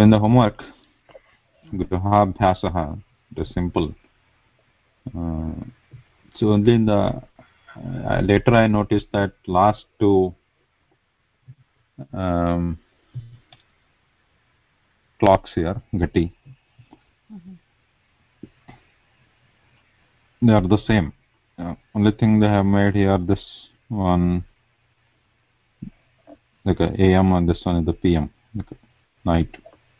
in the homework, Grahabhyasaha, it is simple. So only in the later I noticed that last two clocks here, Gati, they are the same. Only thing they have made here, this one like a AM and this one is the PM, like night.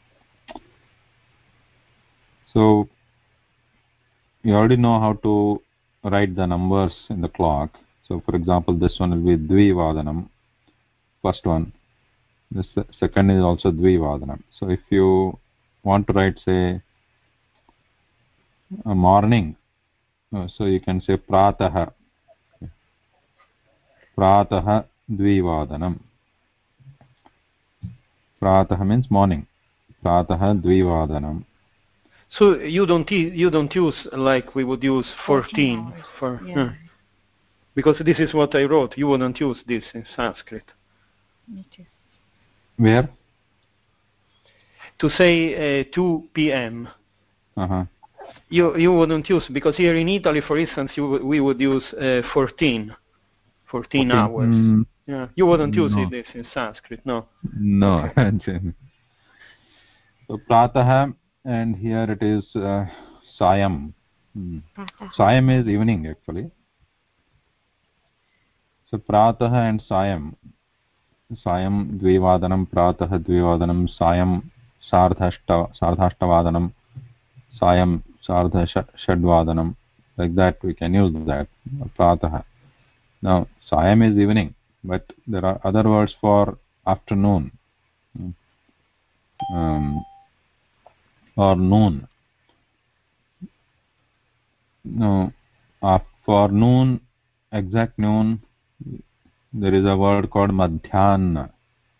So you already know how to write the numbers in the clock. So for example, this one will be Dvivadanam, first one. This second is also Dvivadanam. So if you want to write, say, a morning, so you can say Pratah. Pratah Dvivadanam. Pratah means morning. Pratah Dvivadanam. So you don't use like we would use 14 for because this is what I wrote. You wouldn't use this in Sanskrit. Where? To say 2 p.m. Uh-huh. You wouldn't use, because here in Italy, for instance, we would use 14 hours. Yeah, you wouldn't use this in Sanskrit, no? No. Okay. So Pratah, and here it is Sayam. Sayam is evening actually. So Pratah and Sayam. Sayam Dvivadanam, Pratah Dvivadanam, Sayam Sardhashtavadanam, Sayam Sardhashadvadanam. Like that we can use that. Pratah. Now Sayam is evening, but there are other words for afternoon. Or noon. No, for noon, exact noon, there is a word called madhyana.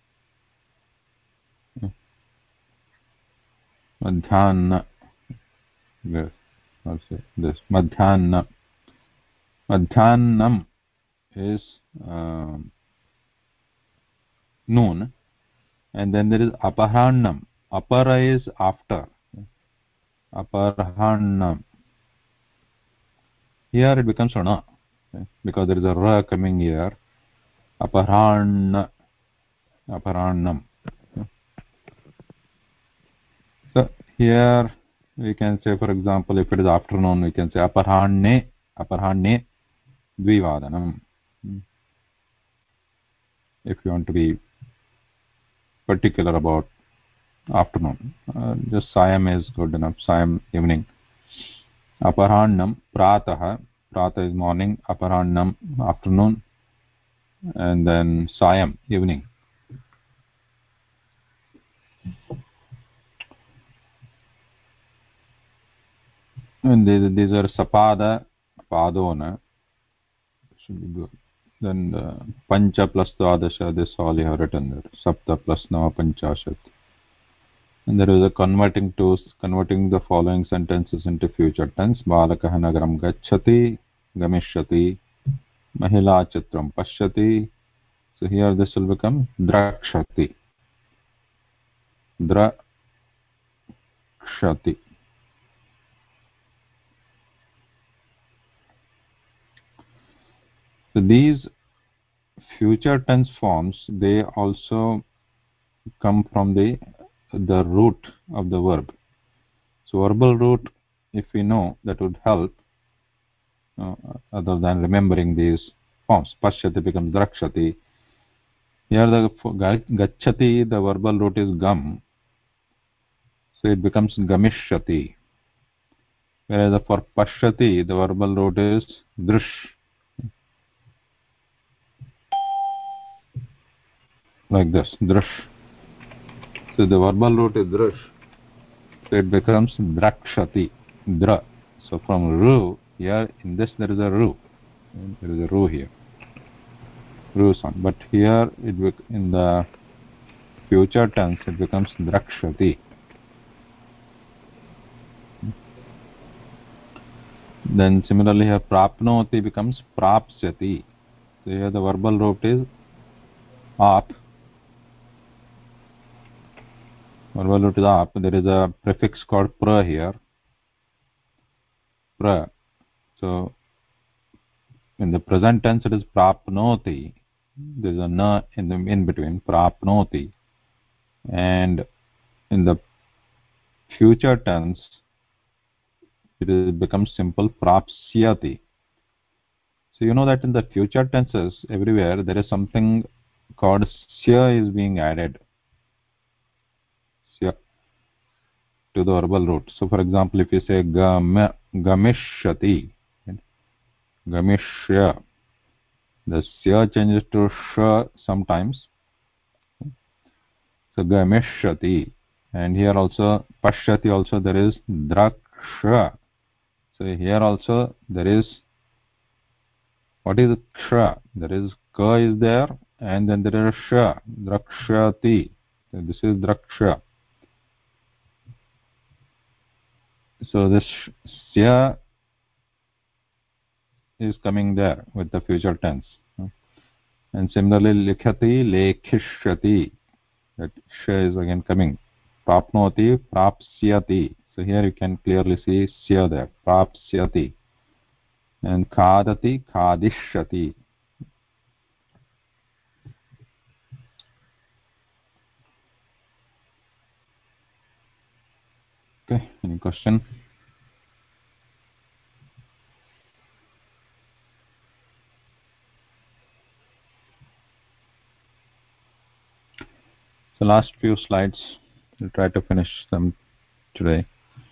Madhyana. Yes, also this madhyana. Madhyanam is noon, and then there is aparannam. Apara is after. Aparannam. Here it becomes rana, because there is a ra coming here. Aparanna. Aparannam. So here we can say, for example, if it is afternoon, we can say aparhanne dvivadanam. If you want to be particular about afternoon, just sayam is good enough. Sayam, evening. Aparannam, pratah is morning, aparannam, afternoon, and then sayam, evening. And these are sapada, padona, should be good. Then pancha plus dvadasha, this all you have written there. Sapta plus nava panchashat. And there is a converting the following sentences into future tense. Balakah nagaram gacchati, gamishyati, mahila chitram pashyati. So here this will become drakshati. Drakshati. So these future tense forms, they also come from the root of the verb. So verbal root, if we know, that would help, other than remembering these forms. Pashyati becomes drakshati. Here the gacchati, the verbal root is gam, so it becomes gamishyati. Whereas for pashyati, the verbal root is drish. Like this, drish. So the verbal root is drish, so it becomes drakshati, dra. So from ru, here in this there is a ru. There is a ru here. Ru sound. But here in the future tense it becomes drakshati. Then similarly here prapnoti becomes prapsyati. So here the verbal root is ap. Verbal root is up. There is a prefix called pra here. Pra. So in the present tense it is prapnoti. There is a na in the in between, prapnoti. And in the future tense it becomes simple prapsyati. So you know that in the future tenses everywhere there is something called sya is being added. Sya to the verbal root. So for example, if you say gamishati, gamishya, the sya changes to sh sometimes. So gamishati, and here also pashyati also there is draksha. So here also there is, what is ksha? There is ka is there, and then there is sha, drakshati. So this is draksha. So this sya is coming there with the future tense. And similarly likhati, lekhishyati, that sh is again coming. Prapnoti, prapsyati. So here you can clearly see sya there, prapsyati. And khadati, khadishyati. Okay, any question? So last few slides, we'll try to finish them today.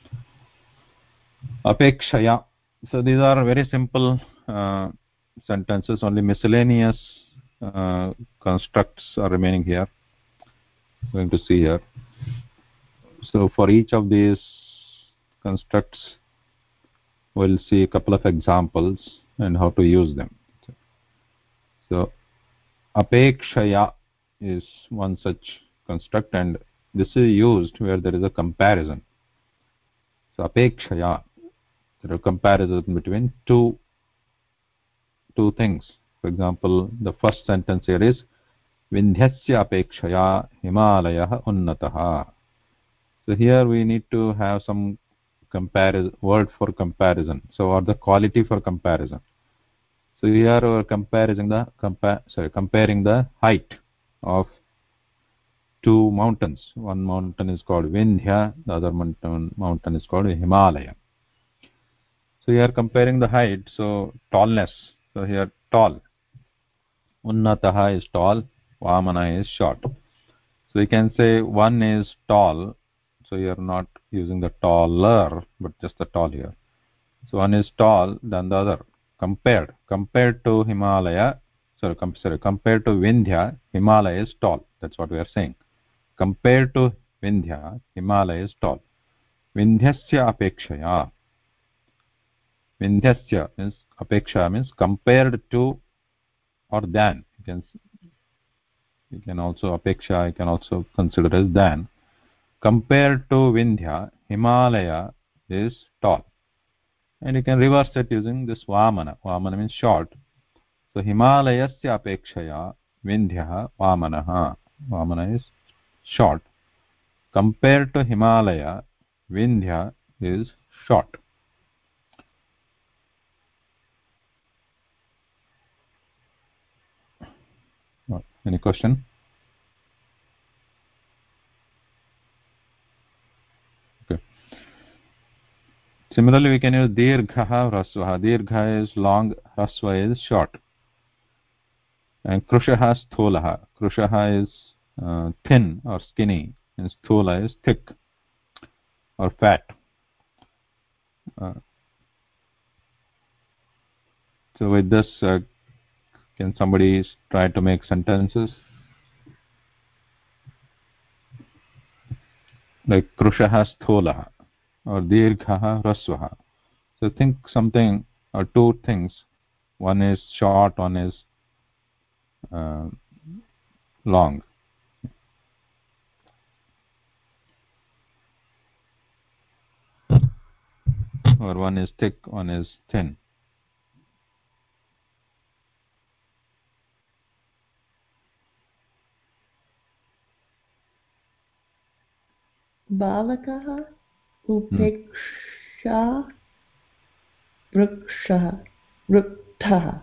Apekshaya. So these are very simple sentences, only miscellaneous constructs are remaining here. We're going to see here. So for each of these constructs, we'll see a couple of examples and how to use them. So apekshaya is one such construct, and this is used where there is a comparison. So apekshaya, there are comparisons between two things. For example, the first sentence here is Vindhyasya apekshaya Himalayah unnatah. So here we need to have some word for comparison. So, or the quality for comparison. So here we are comparing the height of two mountains. One mountain is called Vindhya, the other mountain is called Himalaya. So here comparing the height, so tallness. So here tall. Unnataha is tall, Vamana is short. So you can say one is tall, so you are not using the taller, but just the tall here. So one is tall than the other. Compared to Himalaya, compared to Vindhya, Himalaya is tall. That's what we are saying. Compared to Vindhya, Himalaya is tall. Vindhyasya apekshaya. Vindhyasya means apeksha means compared to or than. You can also apeksha, you can also consider as than. Compared to Vindhya, Himalaya is tall. And you can reverse it using this Vamana. Vamana means short. So Himalayasya apekshaya Vindhya Vamanaha. Vamana is short. Compared to Himalaya, Vindhya is short. Any question? Okay. Similarly, we can use Dirghaha Rasvaha. Dirgha is long, Rasva is short. And Krushaha Stholaha. Krushaha is thin or skinny, and Sthola is thick or fat. So with this, can somebody try to make sentences? Like Krushaha Stholaha or Dirghaha Rasvaha. So think something or two things. One is short, one is long. Or one is thick, one is thin. Balakah, upeksha, vrukshah, ruktah,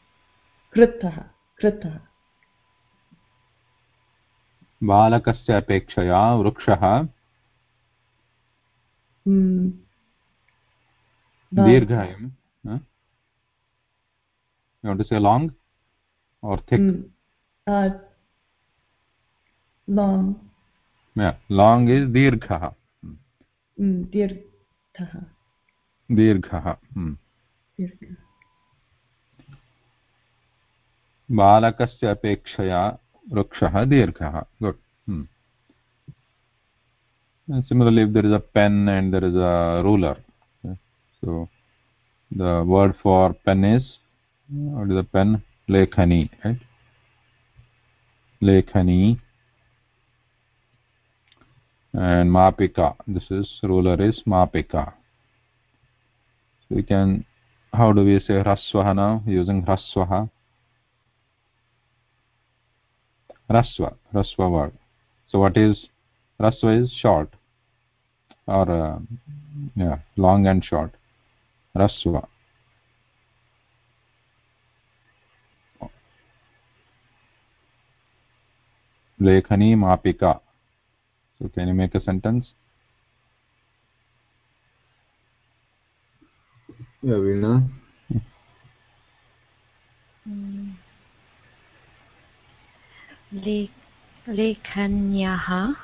कृतः बालकस्य अपेक्षया वृक्षः दीर्घायं. You want to say long or thick? Long. Yeah, long is dirghah. Dirghah. Dirghah. बालकस्य अपेक्षया वृक्षः दीर्घः. Good. And similarly, if there is a pen and there is a ruler, okay, so the word for pen is, what is the pen? Lekhani, right? Lekhani. And mapika, this is ruler is mapika. So we can, how do we say raswaha now? Using raswaha. Raswa word. So what is raswa is short or yeah, long and short. Raswa. Lekhani mapika. So can you make a sentence? Yeah, Veena. लेखन्याः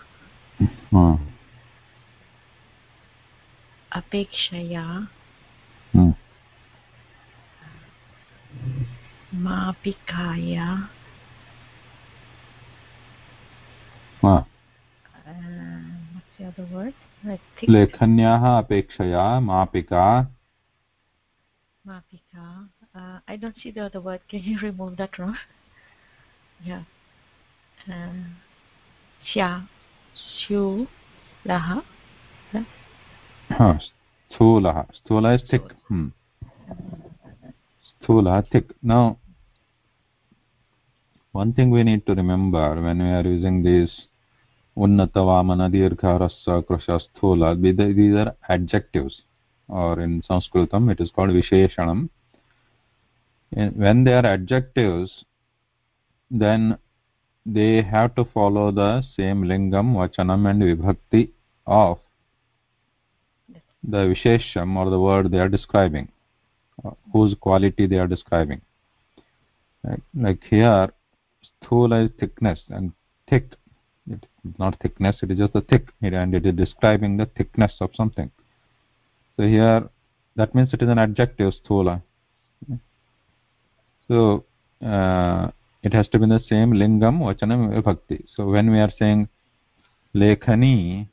अपेक्षया मापिकाया what's the other word? लेखन्याः अपेक्षया मापिका. Mapika. I don't see the other word. Can you remove that one? Yeah. Sya. Shu. Laha. Sthula. Sthula is thick. Sthula, thick. Now, one thing we need to remember when we are using these Unnata, Vamana, Dirgha, Rasa, Krusha, Sthula, these are adjectives, or in Sanskritam it is called Visheshanam. When they are adjectives, then they have to follow the same lingam, vachanam and vibhakti of the Vishesham or the word they are describing, whose quality they are describing. Right? Like here, sthula is thickness and thick. It is not thickness, it is just a thick, and it is describing the thickness of something. So here, that means it is an adjective, sthula. So it has to be the same lingam, vachanam, vibhakti. So when we are saying lekhani,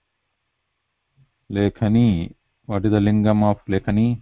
what is the lingam of lekhani?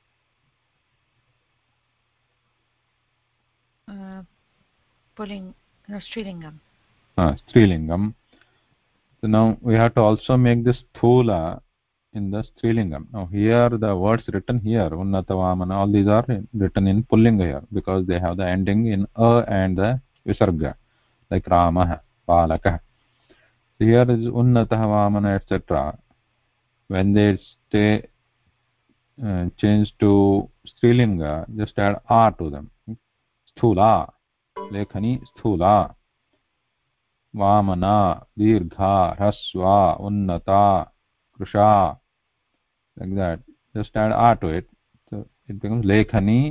Pulling, no, Strilingam. Strilingam. So now we have to also make this sthula in the strilingam. Now here the words written here, unnata, vamana, all these are written in pullinga here because they have the ending in a and the visarga, like ramah, balakah. So here is unnata, vamana, etc. When they stay change to strilinga, just add a to them. Sthula, lekhani, sthula. Vamana, dirgha, rasva, unnata, krusha, like that. Just add a to it. So it becomes lekhani,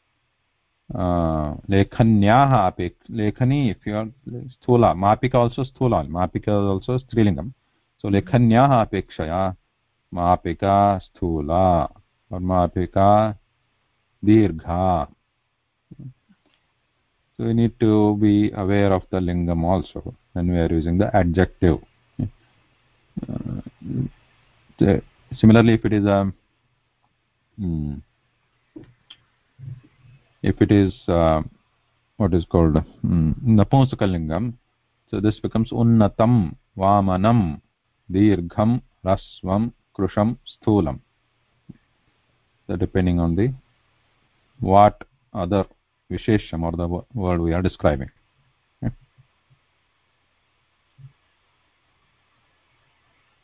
lekhanyaha apek. Lekhani, if you are sthula, mapika also sthula, mapika is also strilingam. So lekhanyaha apekshaya, mapika sthula, or mapika dirgha. So we need to be aware of the lingam also when we are using the adjective. Similarly, if it is a what is called napunsaka so this becomes unnatam, vamanam, dirgham, rasvam, krusham, sthulam. So depending on the what other vishesham or the word we are describing. Okay.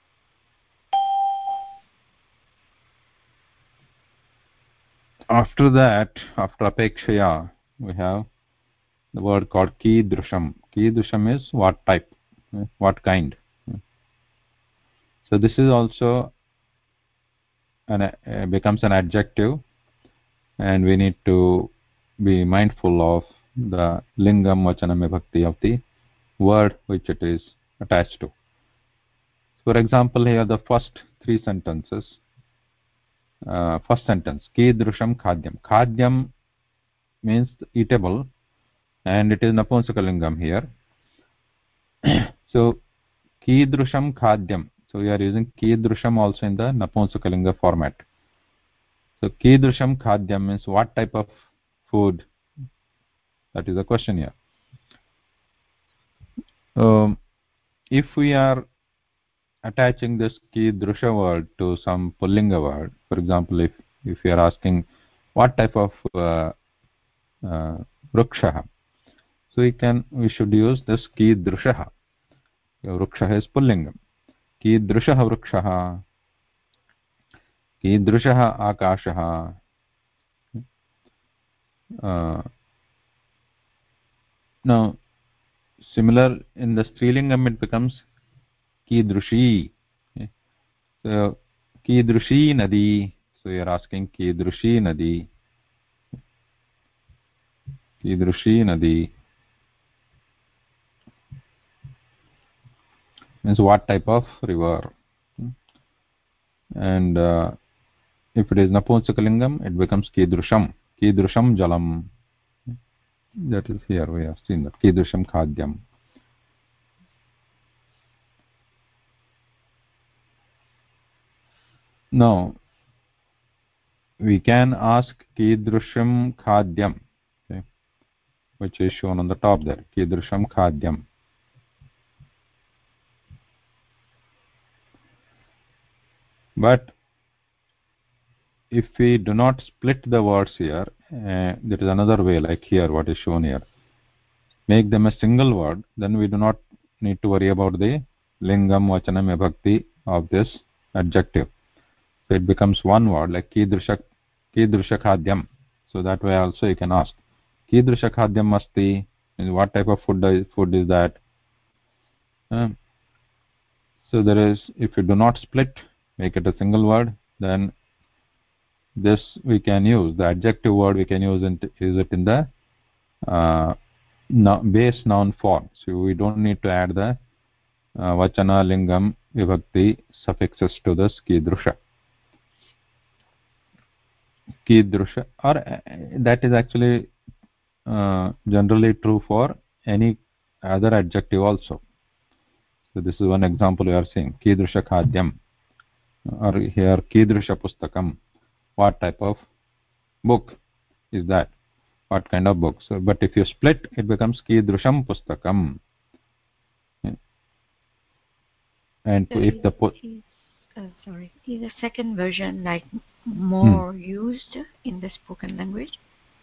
After that, after apekshaya, we have the word called kidrusham. Kidrusham is what type, what kind. So this is also becomes an adjective, and we need to be mindful of the lingam, vachanam, vibhakti of the word which it is attached to. For example, here the first three sentences. First sentence, kidrusham khadyam. Khadyam means eatable, and it is napunsakalingam here. So kidrusham khadyam. So we are using kidrusham also in the napunsakalinga format. So kidrusham khadyam means what type of food? That is the question here. If we are attaching this kidrusha word to some pullinga word, for example, if we are asking what type of vruksha, so we should use this kidrusha. Vruksha is pullingam. कीदृशः वृक्षः, कीदृशः आकाशः. Now similar in the strilingam it becomes कीदृशी. So कीदृशी nadi, so you are asking कीदृशी nadi, कीदृशी nadi means what type of river. And if it is napunsakalingam, it becomes kidrusham. Kidrusham jalam. That is here we have seen that. Kidrusham khadyam. Now we can ask kidrusham khadyam, okay, which is shown on the top there. Kidrusham khadyam. But if we do not split the words here, there is another way, like here what is shown here. Make them a single word, then we do not need to worry about the lingam, vachanam, vibhakti of this adjective. So it becomes one word, like kidrusha khadyam. So that way also you can ask. Kidrusha khadyam asti, what type of food is that? So there is, if you do not split, make it a single word, then this we can use, the adjective word we can use it in the base noun form. So we don't need to add the vachana, lingam, vibhakti suffixes to this kidrusha. Kidrusha, or that is actually generally true for any other adjective also. So this is one example we are seeing, kidrusha khadyam, or here kidrusha pustakam. What type of book is that? What kind of book? So, but if you split, it becomes kidrusham pustakam. And So if the is the second version like more used in the spoken language?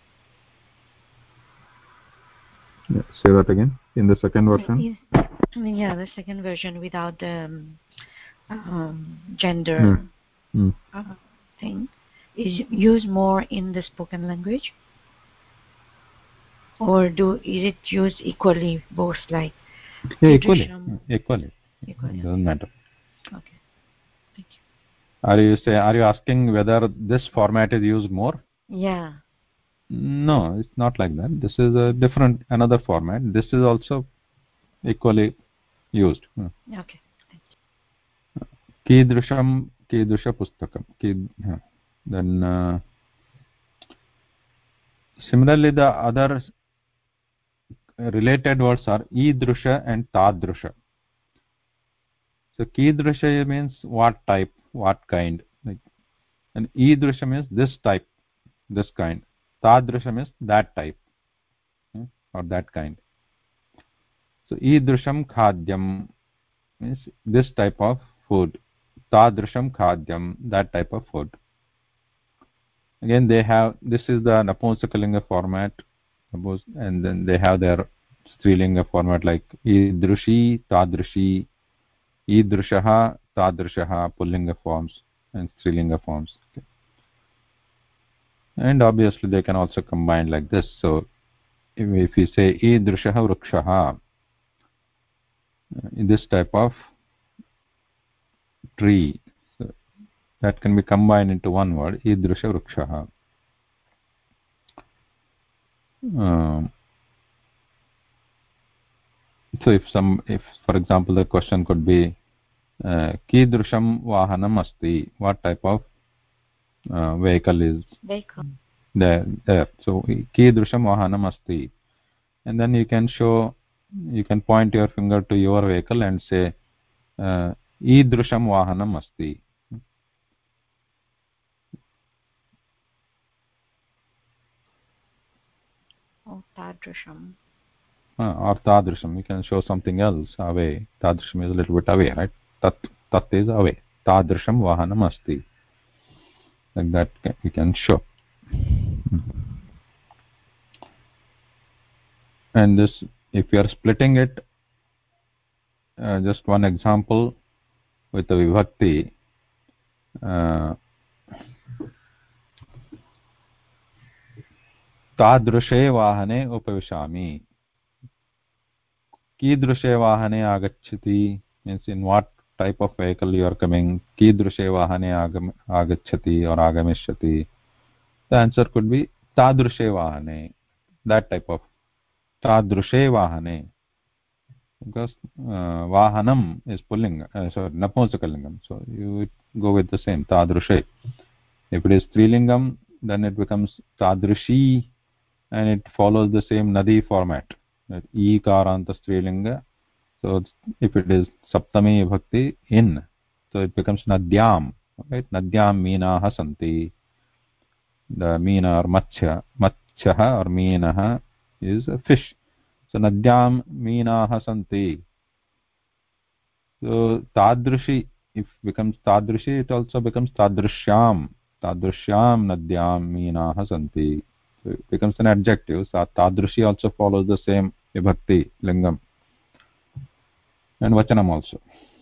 Yeah, say that again. In the second version? Yeah, the second version without the gender thing is used more in the spoken language, or is it used equally both, like equally? Doesn't matter. Okay, thank you. Are you asking whether this format is used more? Yeah. No, it's not like that. This is a different, another format. This is also equally used. Okay, thank you. Kidrusha pustakam. Then similarly the other related words are idrusha and tadrusha. So kidrusha means what type, what kind, and idrusha means this type, this kind. Tadrusha means that type, or that kind. So idrusham khadyam means this type of food. Tadrusham khadyam, that type of food. Again, they have, this is the napunsakalinga format, and then they have their strilinga format like idrushi, tadrushi, idrushaha, tadrushaha, pullinga forms and strilinga forms. Okay. and obviously they can also combine like this. So if we say idrushaha vrikshaha, this type of tree, so that can be combined into one word, idrusha vrikshaha. So if for example the question could be कीदृशं वाहनम् अस्ति, what type of vehicle is there. So कीदृशं वाहनम् अस्ति, and then you can point your finger to your vehicle and say ईदृशं वाहनम् अस्ति. Or tadrisham, you can show something else away. Tadrisham is a little bit away, right? Tat is away. Tadrisham vahanam asti. Like that you can show. And this, if you are splitting it, just one example with the vibhakti. Tadrushe vahane upavishami. Kidrushe vahane agacchati means in what type of vehicle you are coming. Kidrushe vahane agacchati or agamishyati. The answer could be tadrushe vahane. That type of tadrushe vahane. Because vahanam is pulling, sorry, napunsaka. So you would go with the same tadrushe. If it is strilingam, then it becomes tadrushi, and it follows the same nadi format. E karanta strilinga. So if it is saptami bhakti in, so it becomes nadyam. Right? Nadyam meenaha santi. The meena or machcha or meenaha is a fish. So nadyam meenaha santi. So tadrushi, if becomes tadrushi, it also becomes tadrishyam. Tadrishyam nadyam meenaha santi. So it becomes an adjective. So tadrushi also follows the same vibhakti lingam. And vachanam also.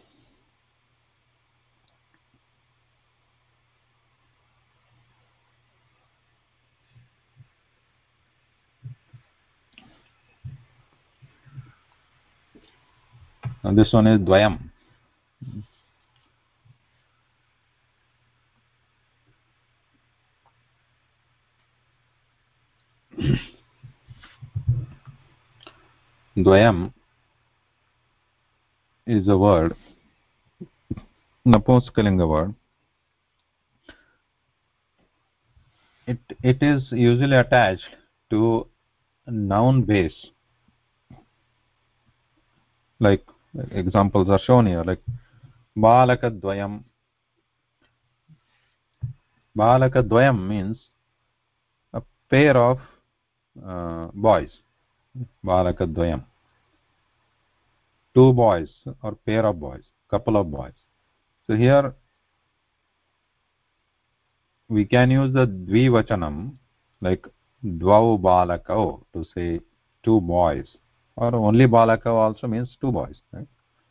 Now this one is dvayam. Dvayam is a word, napunsakalinga word. It is usually attached to a noun base. Like examples are shown here, like balakadvayam. Balakadvayam means a pair of boys. Balakadvayam. Two boys or pair of boys, couple of boys. So here we can use the dvivachanam like dvau balakau to say two boys, or only balakau also means two boys, right?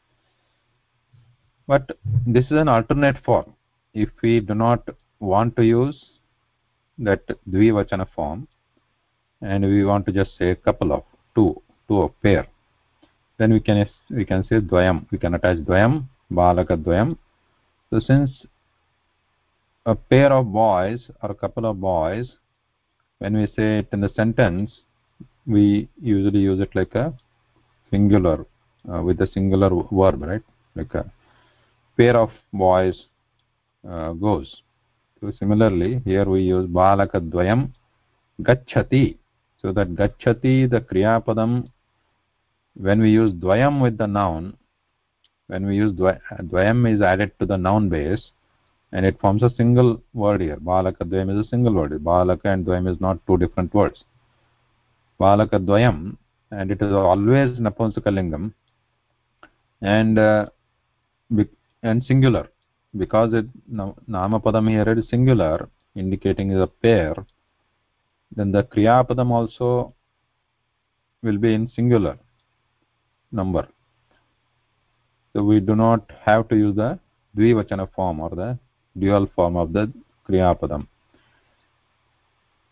But this is an alternate form. If we do not want to use that dvivachana form and we want to just say a couple of two of pair, then we can say dvayam. We can attach dvayam, balakadvayam. So since a pair of boys or a couple of boys, when we say it in the sentence, we usually use it like a singular with a singular verb, right? Like a pair of boys goes. So similarly here we use balakadvayam gacchati. So that gacchati, the kriya padam, when we use dvayam with the noun, when we use dvayam is added to the noun base, and it forms a single word here. Balakadvayam is a single word. Balaka and dvayam is not two different words. Balakadvayam, and it is always napunsakalingam and singular, because it namapadam here is singular, indicating is a pair. Then the kriya padam also will be in singular number. So we do not have to use the dvivachana form or the dual form of the kriya padam.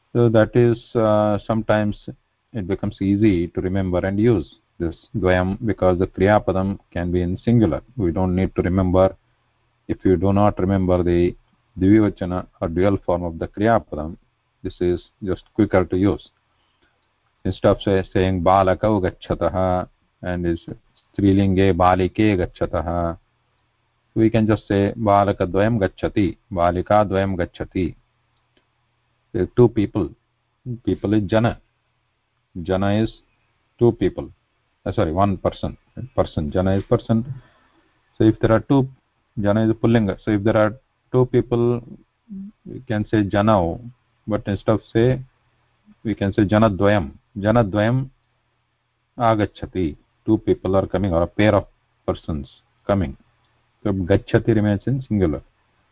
So that is sometimes it becomes easy to remember and use this dvayam because the kriya padam can be in singular. We don't need to remember. If you do not remember the dvivachana or dual form of the kriya padam, this is just quicker to use. Instead of saying balakau gachatah and is strilinge balike gachatah, we can just say balakadvayam gacchati, balikadvayam gacchati. There are two people. People is jana. Jana is two people. Sorry, one person. Person. Jana is person. So if there are two, jana is pullinga. So if there are two people, we can say janao. But instead of say, we can say janadvayam. Janadvayam agacchati. Two people are coming, or a pair of persons coming. So gacchati remains in singular.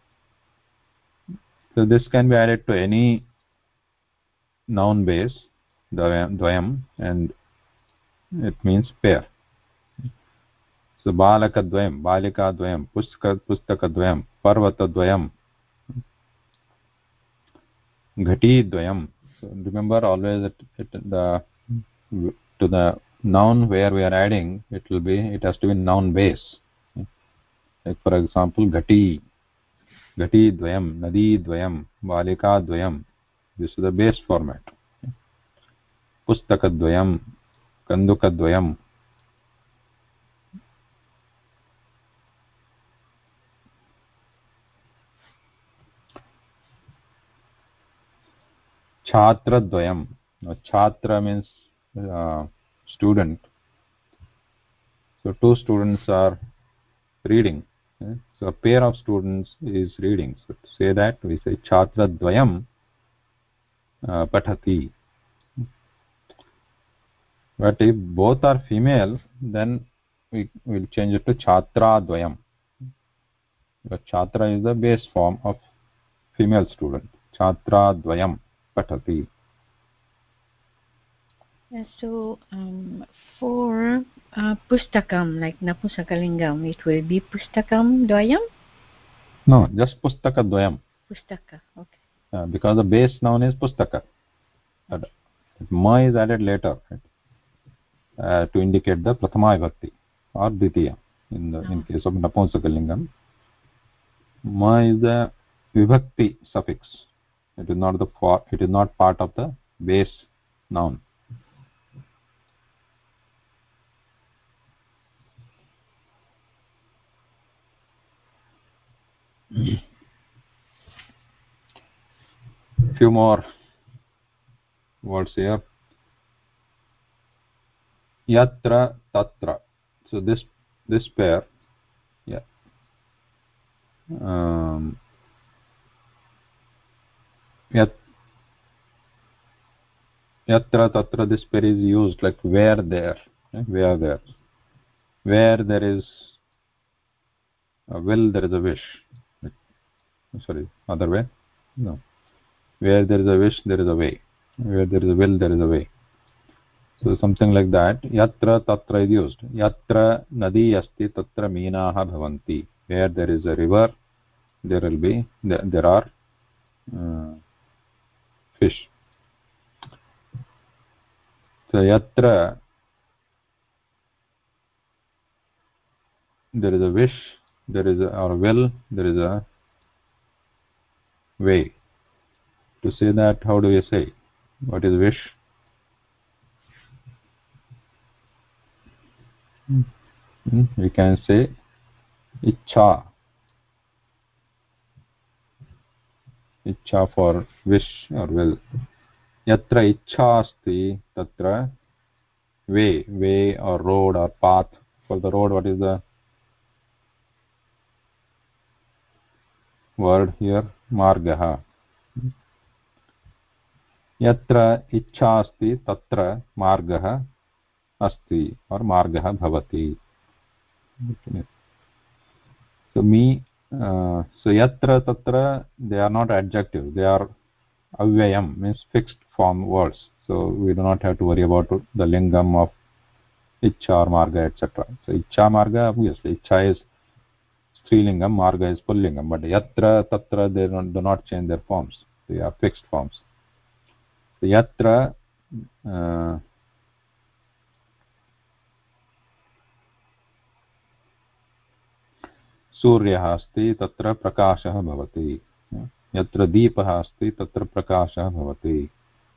So this can be added to any noun base, dvayam, and it means pair. So balakadvayam, balikadvayam, pustakadvayam, parvatadvayam, ghatidvayam. So remember always that to the noun where we are adding, it has to be noun base. Like for example, ghati dvayam, nadi dvayam, balika dvayam. This is the base format. Pustakadvayam, kandukadvayam. Chhatradvayam. Now, chhatra means student. So two students are reading. So a pair of students is reading. So to say that, we say chhatradvayam pathati. But if both are female, then we will change it to chhatradvayam. Because chhatra is the base form of female student. Chhatradvayam pathati. So for pustakam, like napusakalingam, it will be pustakam dvayam? No, just pustakadvayam. Pustaka, okay. Because the base noun is pustaka. Ma is added later, right? To indicate the prathama vibhakti or dvitiya. In case of napusakalingam, ma is the vibhakti suffix. It is not part of the base noun. Few more words here. Yatra tatra. So this pair, yeah. Yatra tatra, this pair is used like where there. Where there. Where there is a will, there is a wish. Sorry, other way. No. Where there is a wish, there is a way. Where there is a will, there is a way. So something like that. Yatra tatra is used. Yatra nadi asti tatra meenaha bhavanti. Where there is a river, there are fish. So yatra there is a wish, there is a will, there is a way. To say that, how do you say? What is wish? We can say ichha. Ichha for wish or will. Yatra ichha asti tatra way or road or path. For the road, what is the word here? Margaha. Yatra ichha asti tatra margaha asti or margaha bhavati. So so yatra tatra, they are not adjective, they are avyayam, means fixed form words. So we do not have to worry about the lingam of ichha or marga, etc. So ichha marga, obviously ichha is strilingam, marga is pullingam, but yatra tatra, they do not change their forms, they are fixed forms. yatra सूर्यः अस्ति तत्र प्रकाशः भवति यत्र दीपः अस्ति तत्र प्रकाशः भवति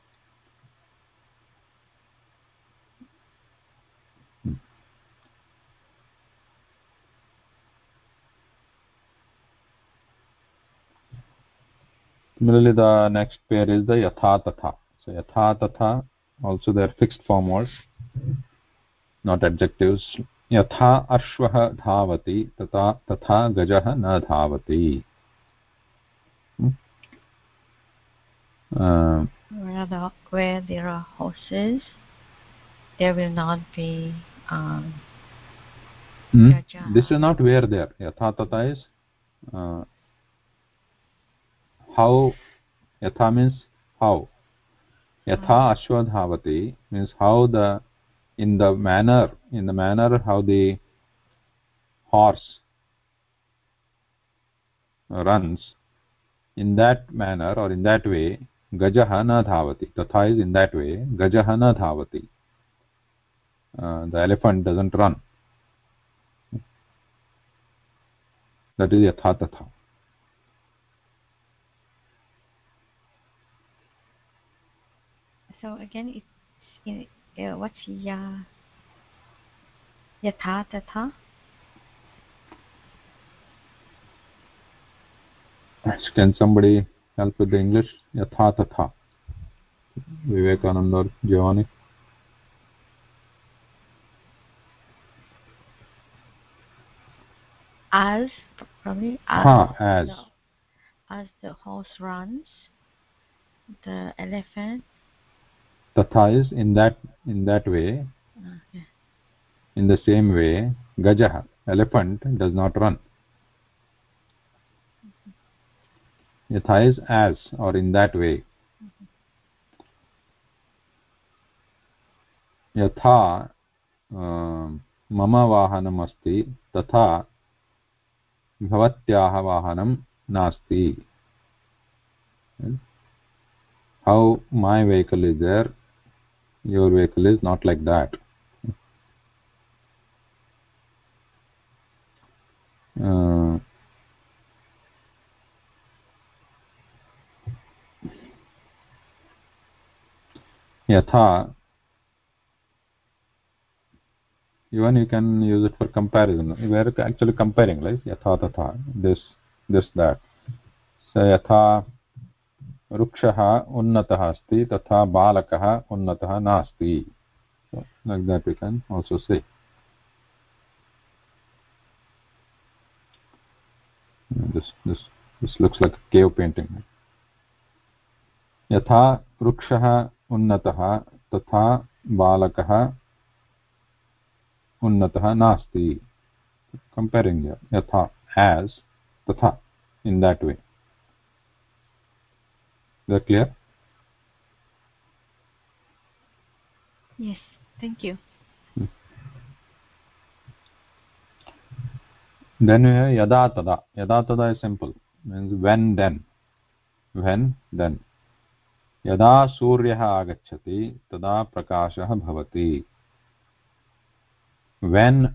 Similarly, the next pair is the yatha tatha. So yatha tatha, also they are fixed form words, not adjectives. Yatha ashvah dhavati tata tatha gajah na dhavati. Where there are horses, there will not be gajah. This is not where there. Yatha tatha is how. Yatha means how. Yatha ashva dhavati means how the in the manner how the horse runs, in that manner or in that way gajah na dhavati. Tatha is in that way gajah na dhavati. The elephant doesn't run. That is yatha tatha. So again, it's what's yatha tatha? Can somebody help with the English? Yatha tatha. Vivekananda or Giovanni? As probably as the horse runs, the elephant. Tatha is in that way. Okay. In the same way, gajah, elephant, does not run. Yatha is as or in that way. Yatha mama vahanam asti tatha bhavatyaha vahanam nasti. How my vehicle is there, your vehicle is not like that. Yatha, even you can use it for comparison. We are actually comparing, right? Yatha tatha, this that. So yatha rukshaha unnatah asti tatha balakah unnatah nasti. So like that we can also say. This looks like a cave painting. Yatha rukshaha unnatah tatha balakah unnatah nasti. Comparing here. Yatha as tatha in that way. Is that clear? Yes, thank you. Then we have yada tada. Yada tada is simple. Means when then. When then. Yada suryah agacchati tada prakashah bhavati. When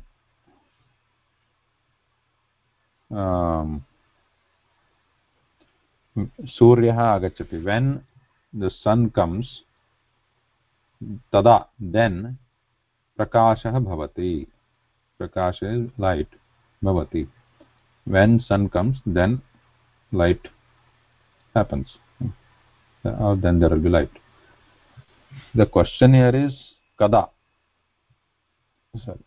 suryah agacchati, when the sun comes, tada, then prakashah bhavati. Prakasha is light. Bhavati. When sun comes, then light happens. Or then there will be light. The question here is kada. Sorry.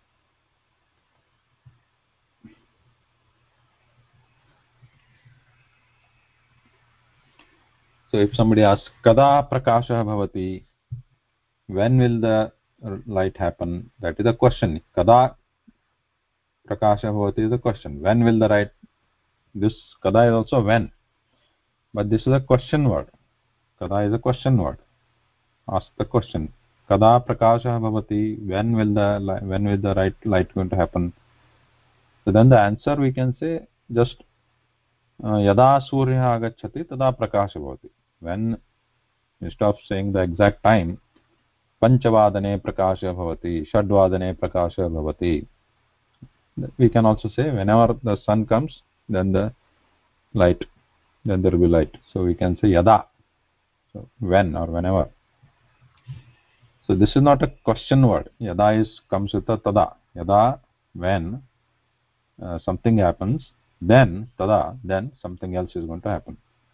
So if somebody asks kada prakashah bhavati, when will the light happen? That is the question. Kada prakashah bhavati is the question. When will the light? This kada is also when, but this is a question word. Kada is a question word. Ask the question. Kada prakashah bhavati, when will the light going to happen? So then the answer we can say just yada suryah agacchati tada prakasha bhavati. When instead of saying the exact time, panchavadane prakasha bhavati, shadvadane prakasha bhavati, we can also say whenever the sun comes, then the light, then there will be light. So we can say yada, so when or whenever. So this is not a question word. Yada comes with a tada. Yada, when something happens, then tada, then something else is going to happen.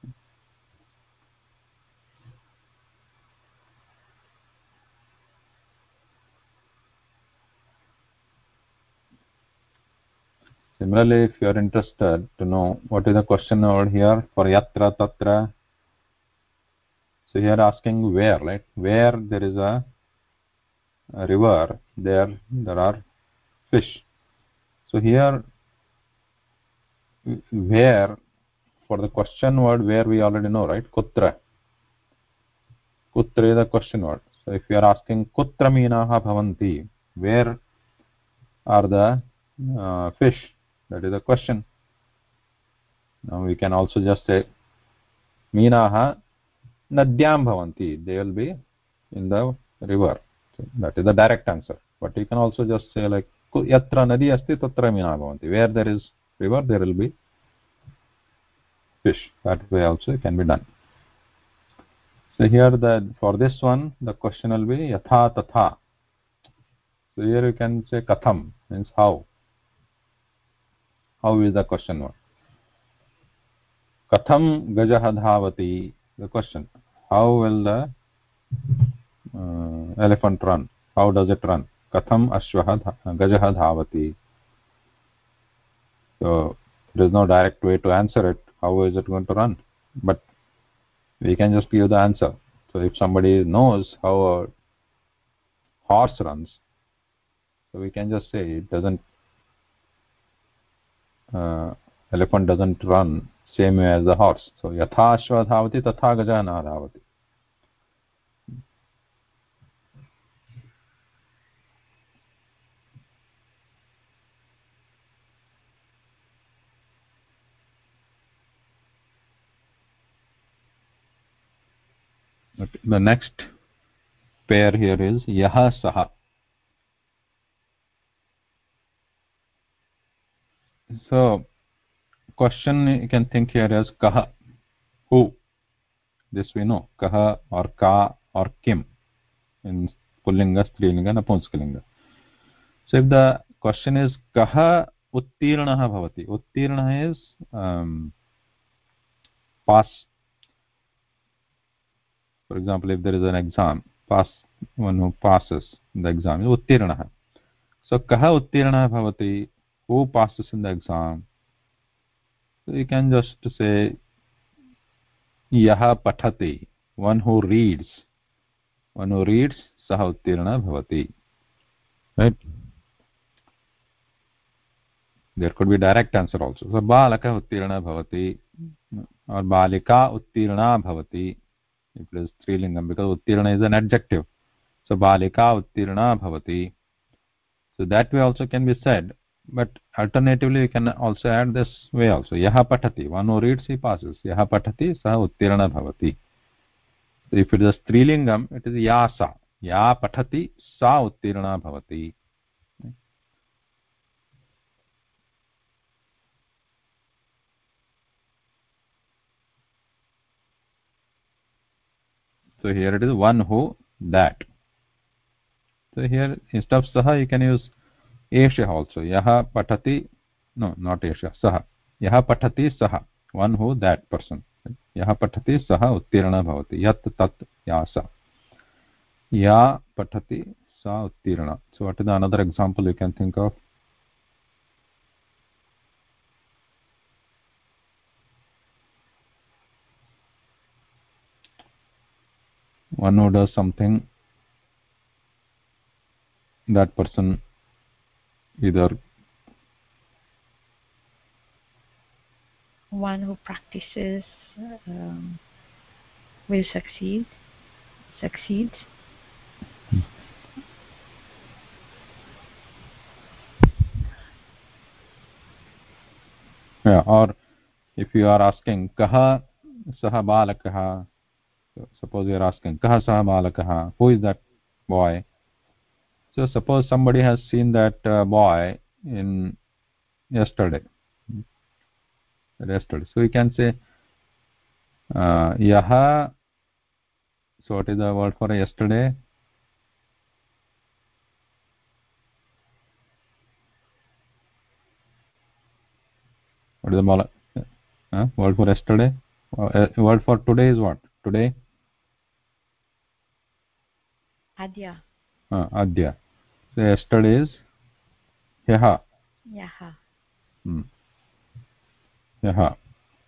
Similarly, if you are interested to know what is the question word here for yatra, tatra, so here asking where, right? Where there is a river, there are fish. So here, where, for the question word, where we already know, right? Kutra. Kutra is the question word. So if you are asking kutra minaha bhavanti, where are the fish? That is the question. Now we can also just say minaha nadyam bhavanti. They will be in the river. So that is the direct answer. But you can also just say like yatra nadi asti tatra minaha bhavanti. Where there is river, there will be fish. That way also it can be done. So here for this one the question will be yatha tatha. So here you can say katham, means how. How is the question word? Katham gajah dhavati, the question. How will the elephant run? How does it run? Katham ashvah gajah dhavati. So there is no direct way to answer it. How is it going to run? But we can just give the answer. So if somebody knows how a horse runs, so we can just say it doesn't. Elephant doesn't run same way as the horse. So yatha ashva dhavati tatha gajah na dhavati. Okay. The next pair here is yaha saha. So question you can think here as kaha, who. This we know, kaha or ka or kim in pullinga, strilinga, napunskalinga. So if the question is kaha uttirnaha bhavati, uttirna is pass. For example, if there is an exam, one who passes the exam is uttirnaha. So kaha uttirnaha bhavati, who passes in the exam. So you can just say yaha pathati, one who reads. One who reads, saha uttirna bhavati. Right? There could be direct answer also. So balaka uttirna bhavati or balika uttirna bhavati. If it is trilingam, because uttirna is an adjective. So balika uttirna bhavati. So that way also can be said. But alternatively, we can also add this way also. Yaha pathati, one who reads, he passes. Yaha pathati, saha uttirna bhavati. So if it is a strilingam, it is yasa. Ya pathati, sa uttirna bhavati. So here it is one who, that. So here instead of saha you can use esha also. Yaha pathati, no, not esha, saha. Yaha pathati saha, one who, that person. Yaha pathati saha uttirna bhavati. Yat tat yasa. Ya pathati sa uttirna. So what is another example you can think of? One who does something, that person either one who practices will succeeds. Yeah, or if you are asking kaha saha balakaha, So suppose we are asking Kaha Saha Balakaha, who is that boy? So suppose somebody has seen that boy in yesterday. So we can say Yaha. So what is the word for yesterday? What is the word for yesterday? Word for today is what? Today? Adya. Adya. So yesterday is Yaha. Yaha. Yaha.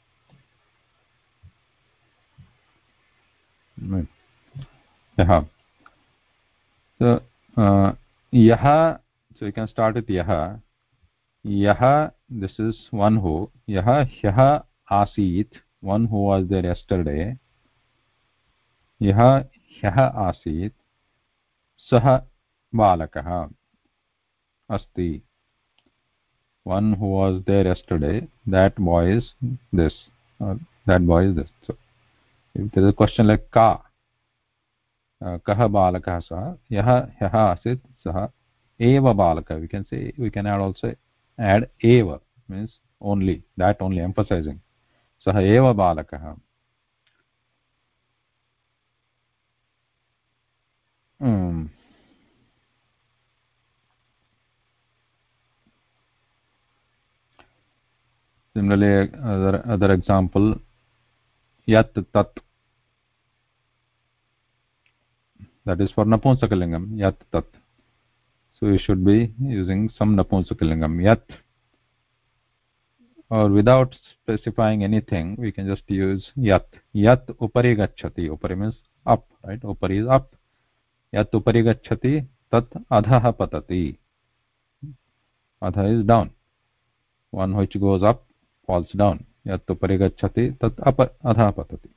Right. Yaha. So Yaha. So you can start with Yaha. Yaha. This is one who. Yaha. Yaha Asit. One who was there yesterday. Yaha. Yaha Asit. Saha Balakaha. Asti. One who was there yesterday, that boy is this, that boy is this. So if there is a question like ka, kaha balakah saha, yaha asit saha eva balaka, we can say, we can add eva, means only, that only, emphasizing saha eva balakah. Similarly, other example, yat tat, that is for napunsakalingam, yat tat. So you should be using some napunsakalingam, yat, or without specifying anything, we can just use yat. Yat upari gacchati. Upari means up, right? Upari is up. Yat upari gacchati, tat adhaha patati. Adha is down. One which goes up falls down. Yat upari gacchati, tat adhaha patati.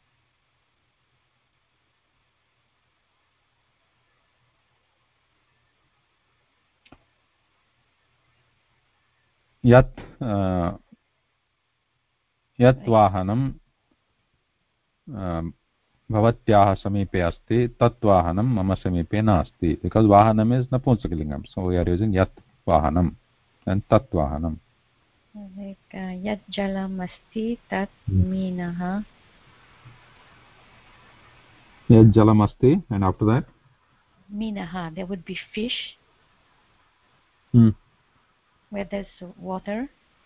Yat yat vahanam bhavatyaah samipe asti, tat vahanam mama samipe nasti. Because vahanam is napunsakalingam, so we are using yat vahanam and tat vahanam. Like yat jalam asti tat minaha. Yat jalam asti, and after that? Minaha, there would be fish. Where there's water,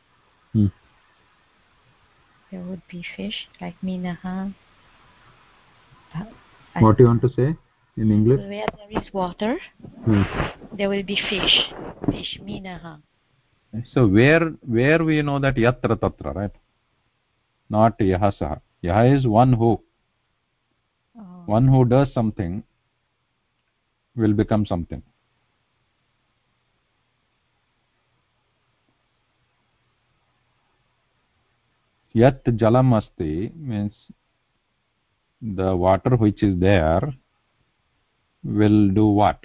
there would be fish, like minaha. What do you want to say in English? Where there is water, there will be fish. Fish, minaha. So where we know that yatra tatra, right? Not yaha saha. Yaha is one who. One who does something will become something. Yat jalam asti means the water which is there will do what?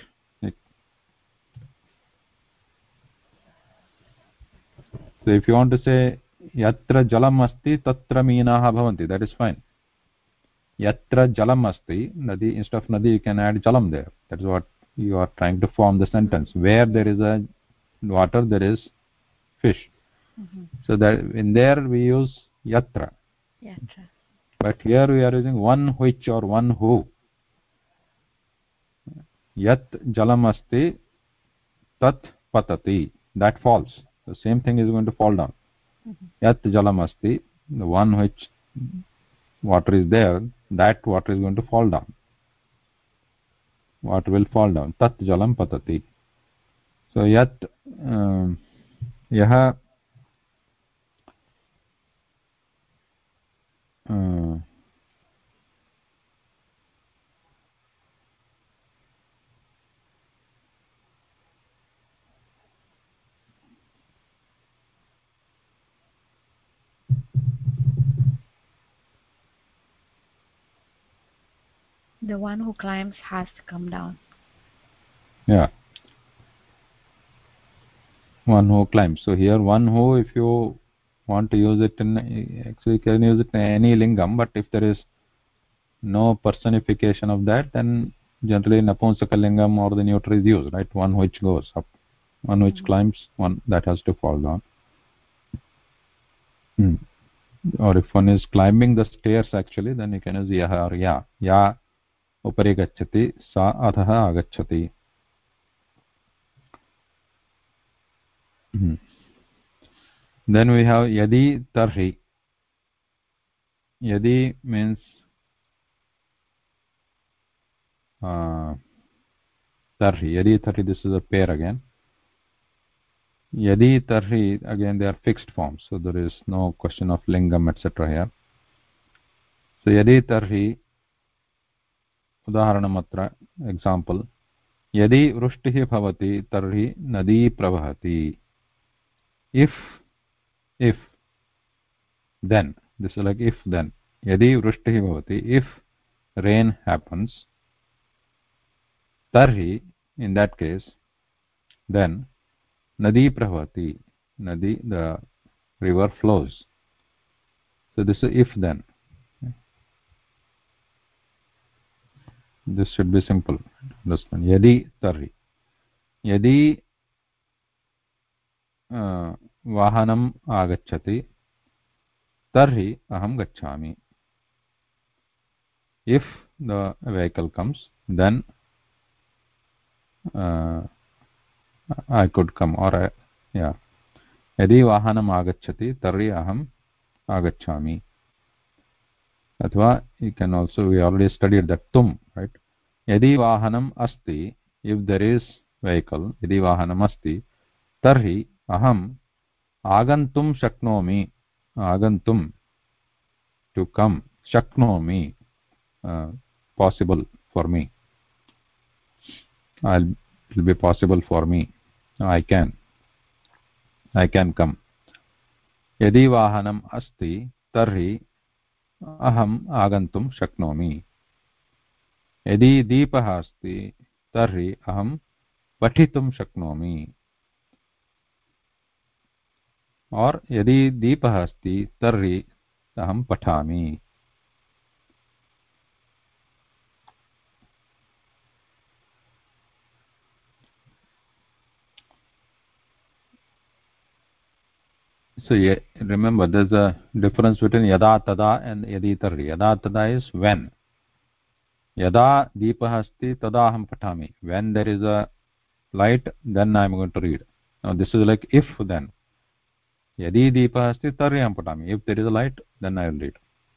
So if you want to say yatra jalam asti tatra meenaha bhavanti, that is fine. Yatra jalam asti, nadi, instead of nadi you can add jalam there. That is what you are trying to form the sentence. Where there is a water, there is fish. So that in there we use yatra. But here we are using one which or one who. Yat jalam asti tat patati, that falls. The same thing is going to fall down. Yat jalam asti, the one which water is there, that water is going to fall down. Water will fall down. Tat jalam patati. So yat yaha The one who climbs has to come down. Yeah. One who climbs. So here one who, if you want to use it in, actually you can use it in any lingam, but if there is no personification of that, then generally Napunsakalingam or the neuter is used, right? One which goes up, one which climbs, one that has to fall down. Or if one is climbing the stairs actually, then you can use yaha or ya. Ya upari gacchati, sa adhaha agacchati. Then we have yadi tarhi. Yadi means tarhi. Yadi tarhi, this is a pair again. Yadi tarhi, again they are fixed forms, so there is no question of lingam etc. here. So yadi tarhi, udaharanam atra, example, yadi vrushtih bhavati tarhi nadi pravahati. If, then, this is like if then. Yadi vrushtih bhavati, if rain happens, tarhi, in that case, then nadi pravati, nadi, the river flows. So this is if then. This should be simple. Understand? Yadi tarhi. Yadi vahanam agacchati tarhi aham gacchami. If the vehicle comes, then I could come, or yeah. Yadi vahanam agacchati tarhi aham agacchami. Athva, you can also, we already studied that tum, right? Yadi vahanam asti, if there is vehicle, yadi vahanam asti, tarhi aham agantum shaknomi. Agantum, to come, shaknomi, possible for me. It will be possible for me. I can come. Yadi vahanam asti tarhi aham agantum shaknomi. Yadi deepah asti tarhi aham pathitum shaknomi. Or yadi deepah asti tarhi aham pathami. So remember, there's a difference between yada tada and yadi tarhi. Yada tada is when. Yada deepah asti tada aham pathami. When there is a light, then I am going to read. Now this is like if then. Yadi deepah asti tarhi aham pathami. If there is a light, then I will read.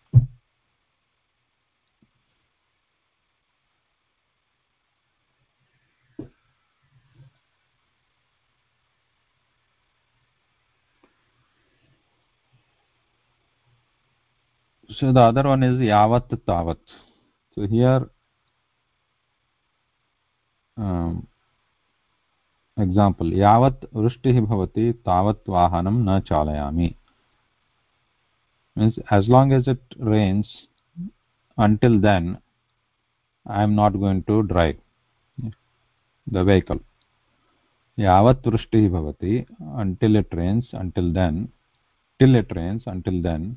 So the other one is yavat tavat. So here example, yavat vrushtih bhavati tavat vahanam na chalayami. Means as long as it rains, until then I am not going to drive the vehicle. Yavat vrushtih bhavati, until it rains, until then, till it rains, until then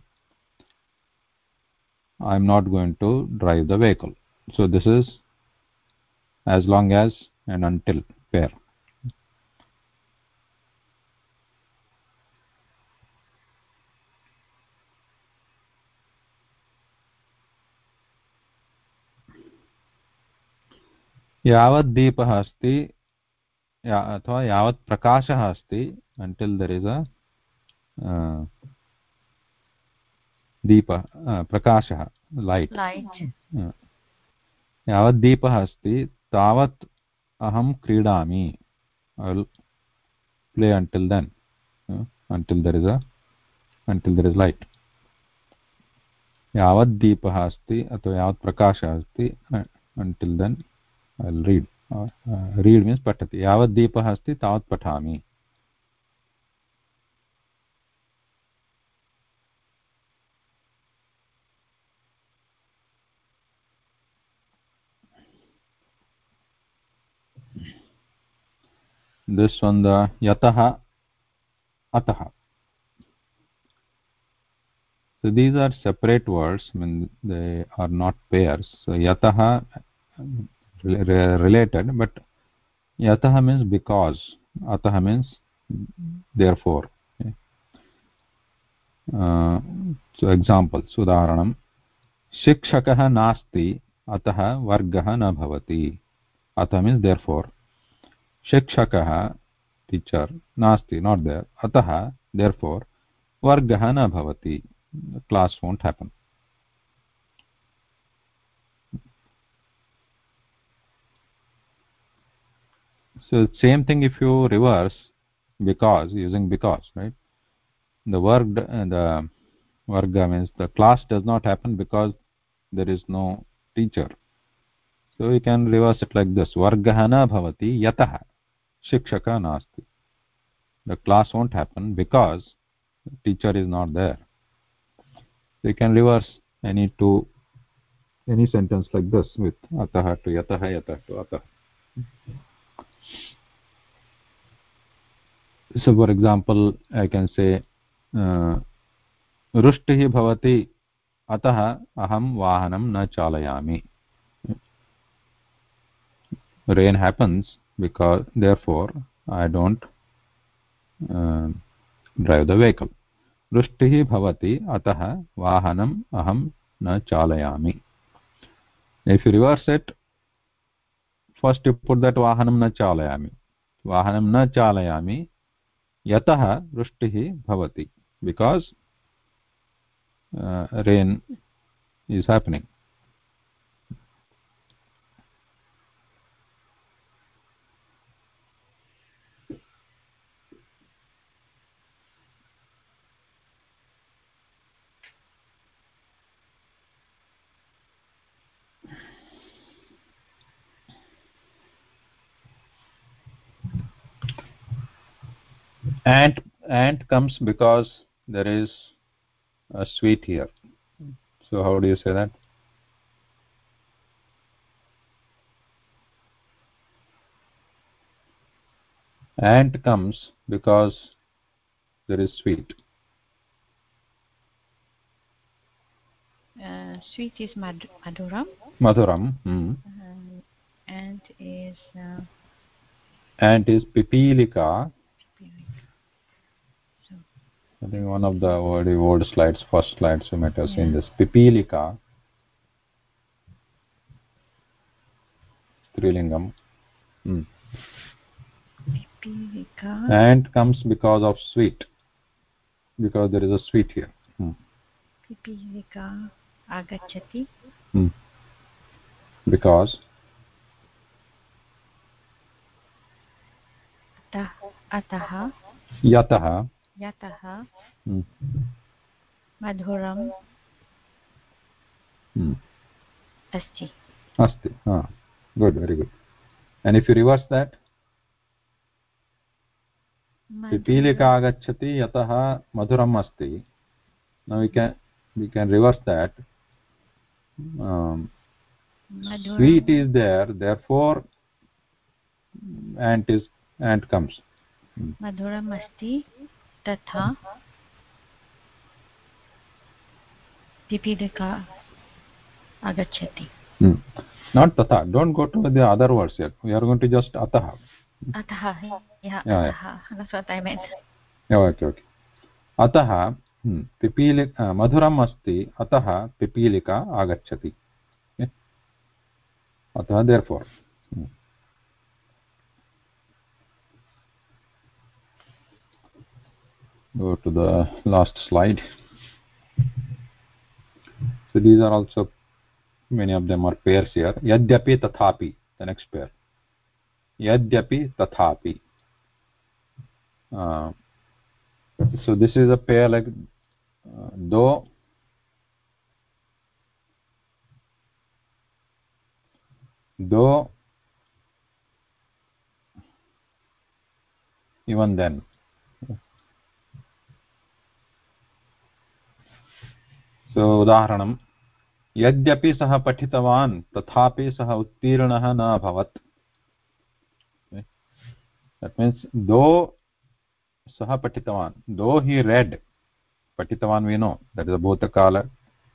I am not going to drive the vehicle. So this is as long as and until pair. Yavat deepah asti, अथवा यावत् प्रकाशः अस्ति, until there is a दीपः, प्रकाशः, light. यावत् दीपः अस्ति तावत् अहं क्रीडामि. I will play until then, until there is light. यावत् दीपः अस्ति अथवा यावत् प्रकाशः अस्ति, until then I will read. Read means patati. Yavat deepah asti tavat pathami. This one, the yataha ataha. So these are separate words. I mean, they are not pairs. So yataha related, but yataha means because. Ataha means therefore. Okay. So examples. Udaharanam. Shikshakah nasti atah vargah na bhavati. Atah means therefore. Shikshakah, teacher, nasti, not there. Atah, therefore, vargah na bhavati. The class won't happen. So same thing if you reverse because, using because, right? The varga means the class does not happen because there is no teacher. So you can reverse it like this: vargah na bhavati yatah shikshaka nasti. The class won't happen because teacher is not there. So you can reverse any sentence like this with atah to yatah, yatah to atah. So for example, I can say रुष्टिः भवति अतः अहं वाहनं न चालयामि. Rain happens because therefore I don't drive the vehicle. रुष्टिः भवति अतः वाहनं अहं न चालयामि. If you reverse it, first you put that वाहनं न चालयामि. वाहनं न चालयामि यतः रुष्टिः भवति, because rain is happening. Ant comes because there is a sweet here. So how do you say that? Ant comes because there is sweet. Sweet is madhuram. Madhuram. Ant is pipilika. So, I think one of the old slides, first slides, you might have seen this. Pipilika. Strilingam. Pipilika. Ant comes because of sweet. Because there is a sweet here. Pipilika agacchati. Because. Ataha. Yataha. Madhuram. Asti. Good, very good. And if you reverse that, pipilika agacchati yataha madhuram asti. Now we can reverse that. Sweet is there, therefore ant comes. Madhuram asti tatha pipilika agacchati. Not tatha. Don't go to the other words yet. We are going to just ataha. Ataha. Ataha. That's what I meant. Okay. Ataha pipilika madhuram asti ataha pipilika agacchati. Ataha, therefore. Go to the last slide. So these are also, many of them are pairs here. Yadyapi tathapi, the next pair. Yadyapi tathapi. So this is a pair like though, even then. So udaharanam, यद्यपि सः पठितवान् तथापि सः उत्तीर्णः न अभवत्. That means though सः पठितवान्, though he read, patitavan we know, that is a bhutakala.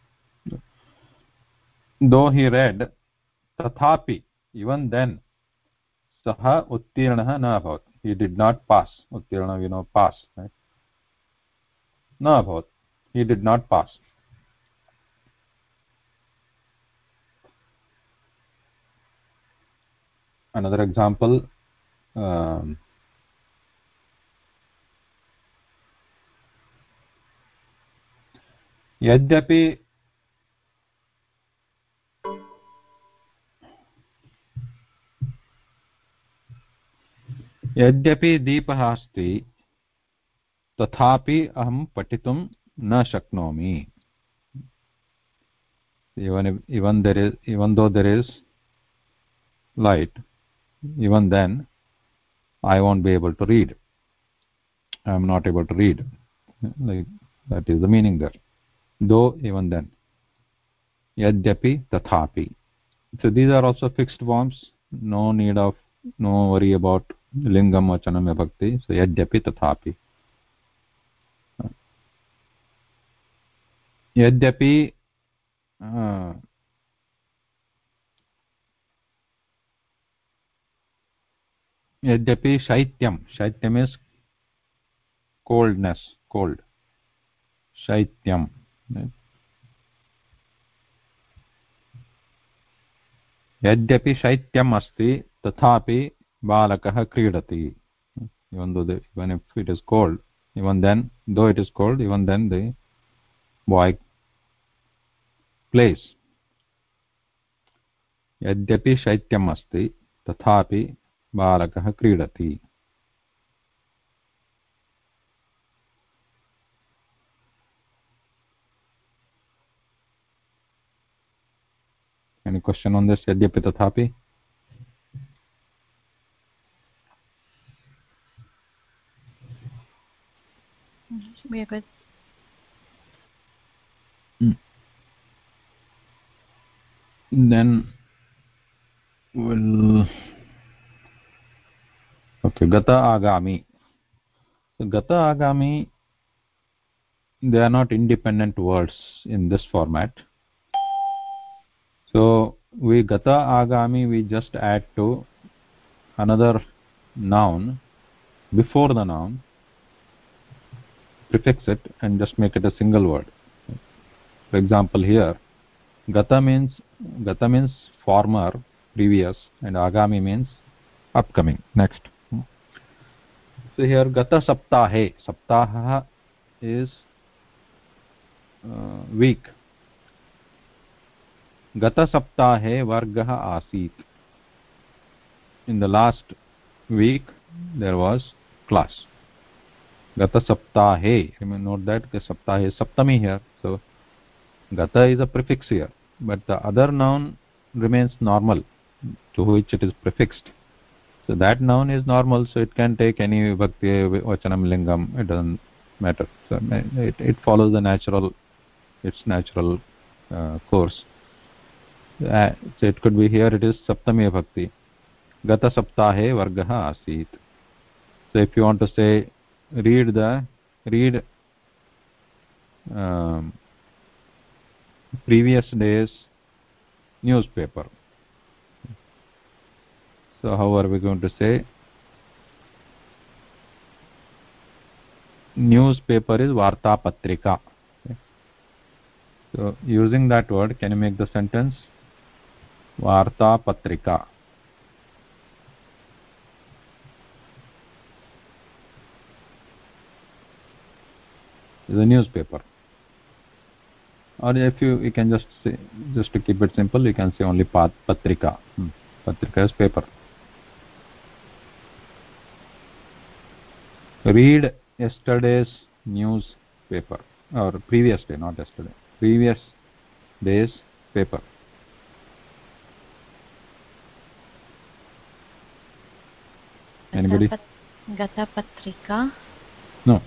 Though he read, tathapi, even then, saha uttirnah na abhavat. He did not pass. Uttirna we know, pass, right? Na abhavat. He did not pass. Another example, यद्यपि दीपः अस्ति तथापि अहं पठितुं न शक्नोमि. Even though there is light, even then I won't be able to read. I am not able to read. Like that is the meaning there. Though, even then. Yadyapi tathapi. So these are also fixed forms. No worry about lingam vachanam vibhakti. So yadyapi tathapi. Yadyapi shaityam is coldness, cold. Shaityam. यद्यपि शैत्यम् अस्ति तथापि बालकः क्रीडति. Even if it is cold, even then, though it is cold, even then the boy plays. यद्यपि शैत्यम् अस्ति तथापि बालकः क्रीडति. Any question on this? Yadyapi tathapi? We are good. Then we'll gata agami. So gata agami, they are not independent words in this format. So we gata agami, we just add to another noun before the noun, prefix it and just make it a single word. For example, here gata means former, previous, and agami means upcoming, next. So here gata saptahe, saptaha is week. Gata saptahe vargaha asit. In the last week there was class. Gata saptahe, note that saptahe is saptami here. So gata is a prefix here, but the other noun remains normal to which it is prefixed. So that noun is normal, so it can take any vibhakti, vachanam, lingam, it doesn't matter. So it follows its natural course. So it could be here, it is saptami vibhakti. Gata saptahe vargaha asit. So if you want to say read previous day's newspaper. So how are we going to say? Newspaper is varta patrika. Okay. So using that word, can you make the sentence? Varta patrika. Is a newspaper. Or if you can just say, just to keep it simple, you can say only patrika. Patrika is paper. Read yesterday's newspaper, or previous day, not yesterday. Previous day's paper. Anybody? Gata patrika. No.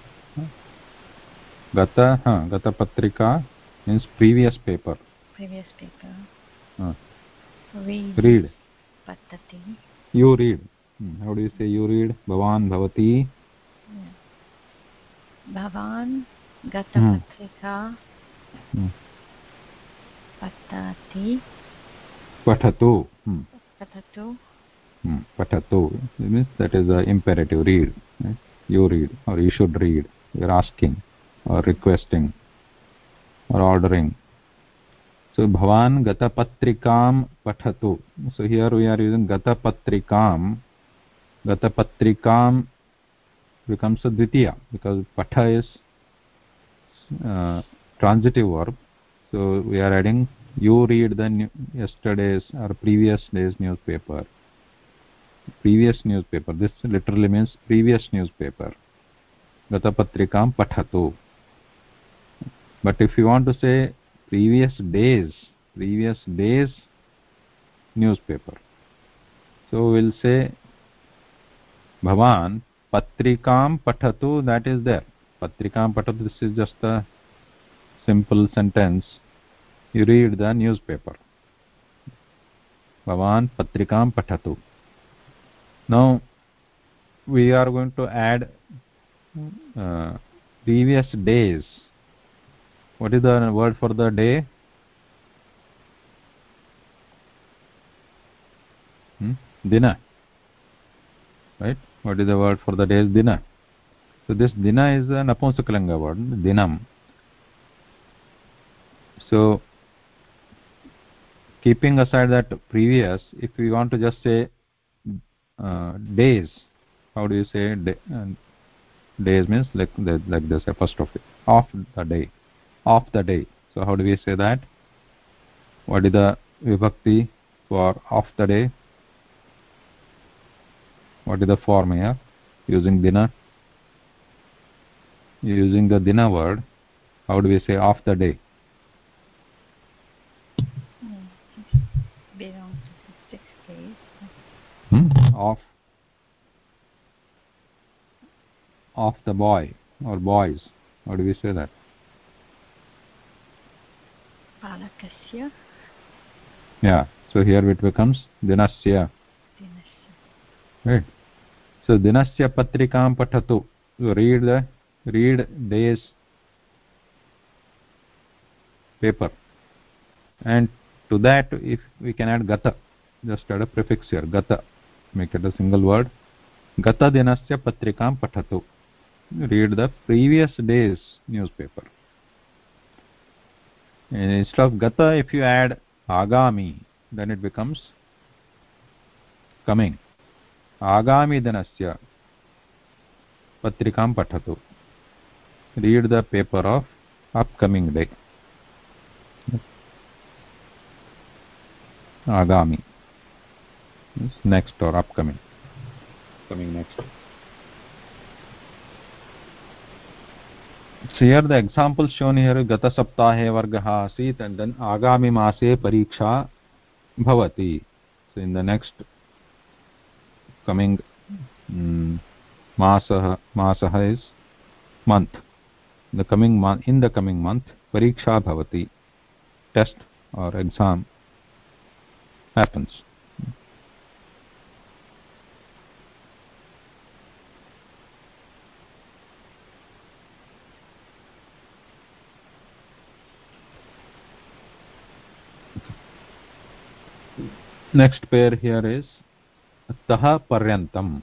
Gata patrika means previous paper. Previous paper. Read. Patati. You read. How do you say you read? Bhavan, bhavati. Bhavan, Gatapatrika patati Patatu. patatu. Patatu. It means that is the imperative. Read. Right? You read, or you should read. You are asking, or requesting, or ordering. So Bhavan Gatapatrikam Pathatu. So here we are using Gatapatrikam. Gatapatrikam becomes a Dvitiya because Patha is transitive verb. So we are adding you read the yesterday's or previous day's newspaper. Previous newspaper. This literally means previous newspaper. Gatapatrikam Pathatu. But if you want to say previous days newspaper, so we'll say Bhavan Patrikam Pathatu, that is there. Patrikam Pathatu, this is just a simple sentence. You read the newspaper. Bhavan Patrikam Pathatu. Now we are going to add previous days. What is the word for the day? Dina. Right? What is the word for the day? Is Dina. So this Dina is an Napunsakalinga word, Dinam. So keeping aside that previous, if we want to just say days, how do you say days? Means like this apostrophe. Of the day. Of the day. So how do we say that? What is the vibhakti for of the day? What is the form here? Using Dina. Using the Dina word, how do we say of the day? Belongs to 6 days. Of the boy or boys. How do we say that? Balakasya. Yeah. So here it becomes Dinasya. Right. So Dinasya Patrikam Pathatu. So read day's paper. And to that, if we can add Gata, just add a prefix here. Gata. Make it a single word. Gata Dinasya Patrikam Pathatu. Read the previous day's newspaper. And instead of Gata, if you add Agami, then it becomes coming. Agami Dinasya Patrikam Pathatu. Read the paper of upcoming day. Agami. It's next or upcoming. Coming next. So here the example shown here, Gata Saptahe Vargaha Asit, and then Agami Mase Pariksha Bhavati. So in the next coming Masaha is month. In the coming month, Pariksha Bhavati. Test or exam happens. Next pair here is Taha Paryantam.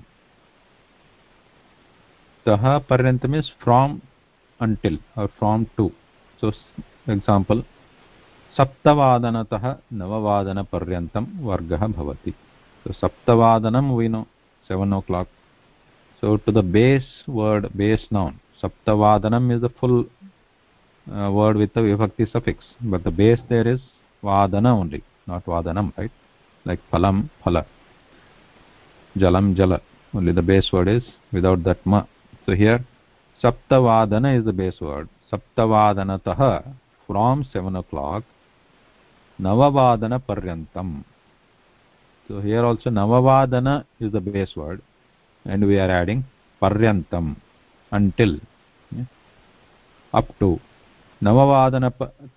Taha Paryantam is from until or from to. So example, Saptavadanatah Navavadana Paryantam Vargaha Bhavati. So Saptavadanam we know 7 o'clock. So to the base word, base noun, Saptavadanam is the full word with the vibhakti suffix, but the base there is Vadana only, not Vadanam, right? Like Phalam, Phala, Jalam, Jala. Only the base word is without that ma. So here Saptavadana is the base word. Saptavadanatah from 7 o'clock. Navavadana Paryantam. So here also Navavadana is the base word, and we are adding Paryantam, until, up to. Navavadana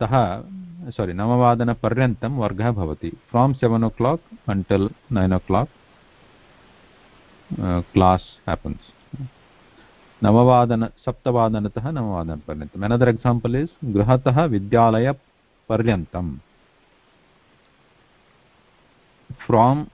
Paryantam Vargaha Bhavati. From 7 o'clock until 9 o'clock class happens. सप्तवादनतः नववादनपर्यन्तम्. Another example is गृहतः विद्यालयपर्यन्तम्. From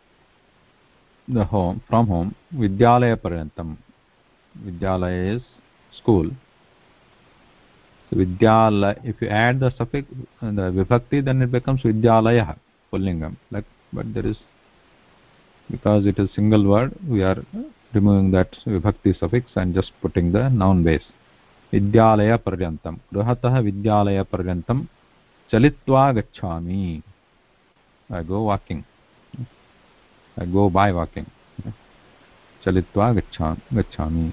home विद्यालयपर्यन्तम्. Vidyalaya is school. So Vidyalaya, if you add the suffix and the vibhakti, then it becomes Vidyalaya Pullingam. But there is, because it is single word, we are removing that vibhakti suffix and just putting the noun base. Vidyalaya Paryantam. Grahataha Vidyalaya Paryantam Chalitva Gacchami. I go walking. I go by walking. Chalitva Gacchami.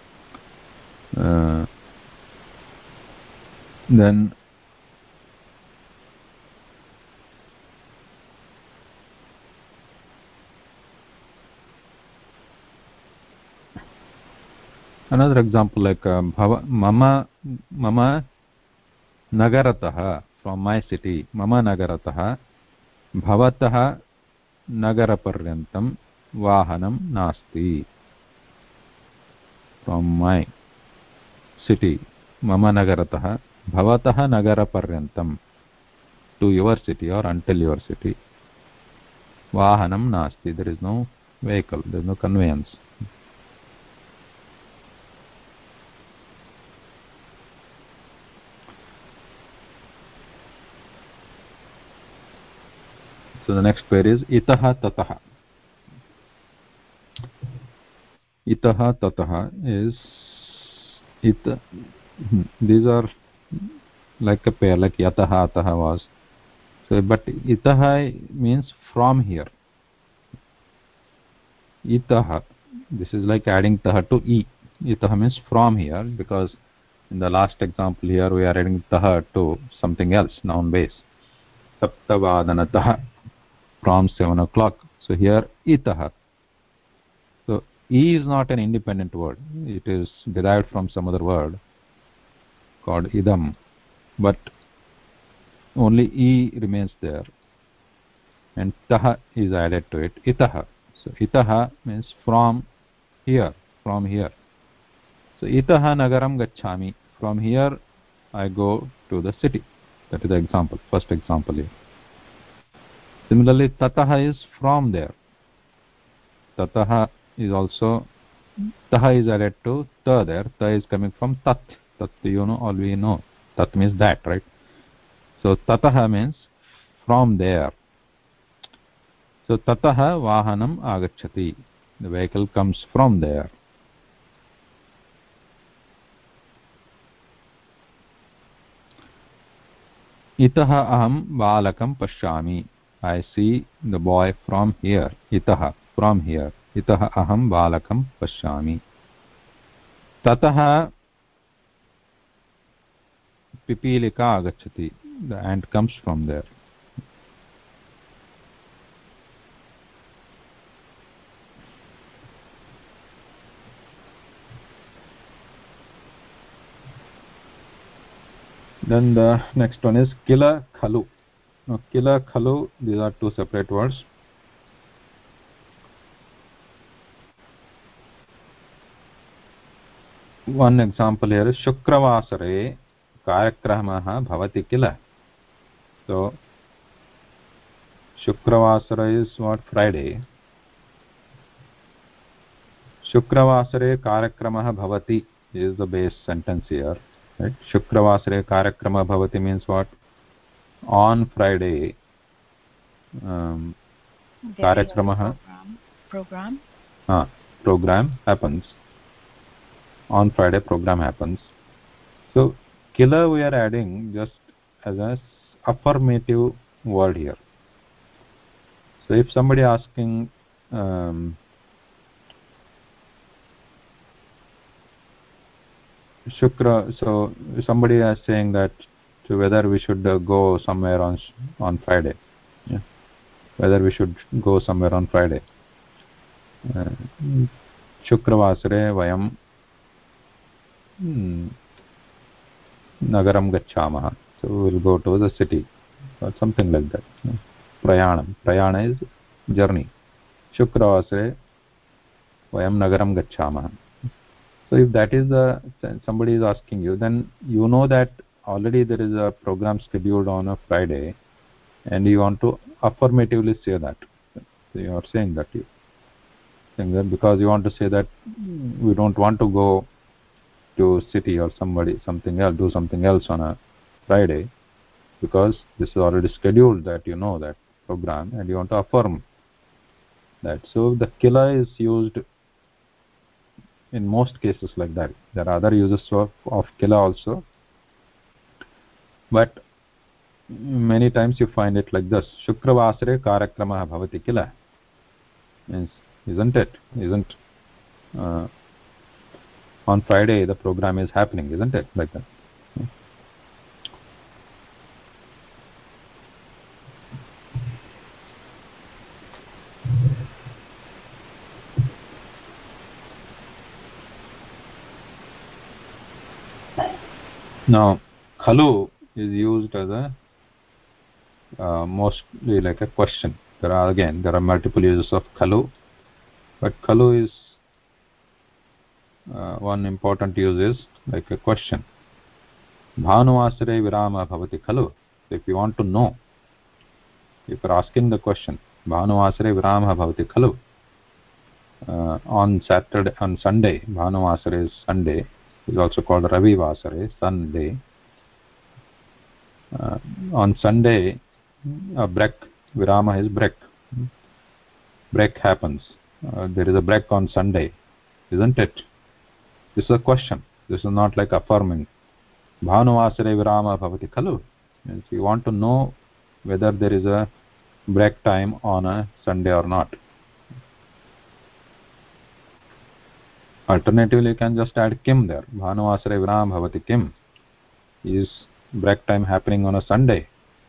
Then another example like mama nagaratah, from my city, mama nagaratah bhavatah nagaraparyantam vahanam nasti. From my city, mama nagaratah bhavatah nagaraparyantam, to your city or until your city, vahanam nasti, there is no vehicle, there is no conveyance. So the next pair is itaha tataha. Itaha tataha is these are like a pair, like yataha ataha was. So but itaha means from here. Itaha, this is like adding taha to e. Itaha means from here, because in the last example here we are adding taha to something else, noun base. Saptavadanataha, from 7 o'clock. So here itaha. So e is not an independent word. It is derived from some other word called idam, but only e remains there and taha is added to it. Itaha. So itaha means from here, from here. So itaha nagaram gacchami, from here I go to the city. That is the example, first example here. Similarly, tataha is from there. Tataha is also, taha is added to ta there. Ta is coming from tat. Tat, you know, all we know. Tat means that, right? So tataha means from there. So tataha vahanam agacchati. The vehicle comes from there. Itaha aham balakam pashyami. I see the boy from here. Itaha, from here. Itaha aham balakam pashyami. Tataha pipilika agacchati. The ant comes from there. Then the next one is kila khalu. Now kila khalu, these are two separate words. One example here is shukravasare karyakramaha bhavati kila. So shukravasara is what? Friday. Shukravasare karyakramaha bhavati is the base sentence here. Right? Shukravasare karyakrama bhavati means what? On Friday, karyakramaha, program happens. On Friday, program happens. So killer we are adding just as an affirmative word here. So if somebody asking Shukra, so somebody is saying that to whether we should go somewhere on Friday, yeah, whether we should go somewhere on Friday. Shukravasare vayam nagaram gacchamaha. So we will go to the city or something like that. Prayanam. Prayana is journey. Shukravasare vayam nagaram gacchamaha. So if that is somebody is asking you, then you know that already there is a program scheduled on a Friday, and you want to affirmatively say that. So you are saying that because you want to say that we don't want to go to city or something else, do something else on a Friday, because this is already scheduled, that you know that program, and you want to affirm that. So the kila is used in most cases like that. There are other uses of kila also, but many times you find it like this: Shukravasare karakramah bhavati kila. Means, isn't on Friday the program is happening, isn't it? Like that. Now, khalu is used as a mostly like a question. There are multiple uses of khalu, but khalu is one important use is like a question. Bhanuvasare virama bhavati khalu. So if you want to know, if you are asking the question, Bhanuvasare virama bhavati khalu. On Sunday, Bhanuvasare is Sunday, is also called Ravi Vasare, Sunday. On Sunday, a break, virama is break. Break happens. There is a break on Sunday, isn't it? This is a question. This is not like affirming. Bhanuvasare virama bhavati khalu. Means you want to know whether there is a break time on a Sunday or not. Alternatively, you can just add kim there. Bhanuvasare viram bhavati kim. Is break time happening on a Sunday?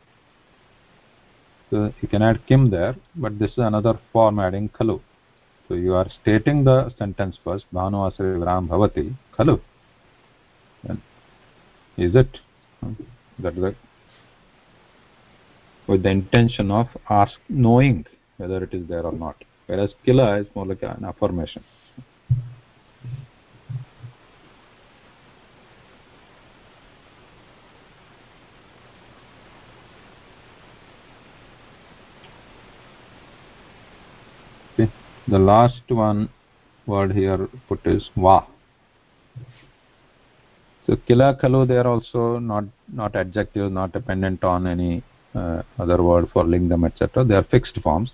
So you can add kim there, but this is another form adding khalu. So you are stating the sentence first, Bhanuvasare viram bhavati khalu. Then, is it? That is with the intention of knowing whether it is there or not. Whereas kila is more like an affirmation. The last one word here put is va. So kila khalu, they are also not adjectives, not dependent on any other word for lingam, etc. They are fixed forms.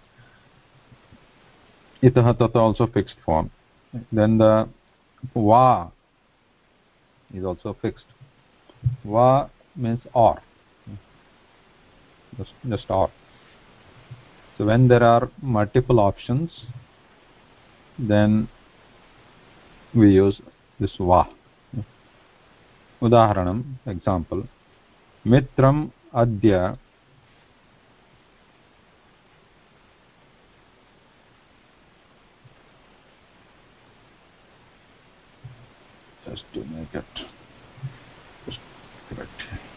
Itaha tata also fixed form. Then the va is also fixed. Va means or. Just or. So when there are multiple options, then we use this va. Udaharanam, example. Mitram adya just to make it correct.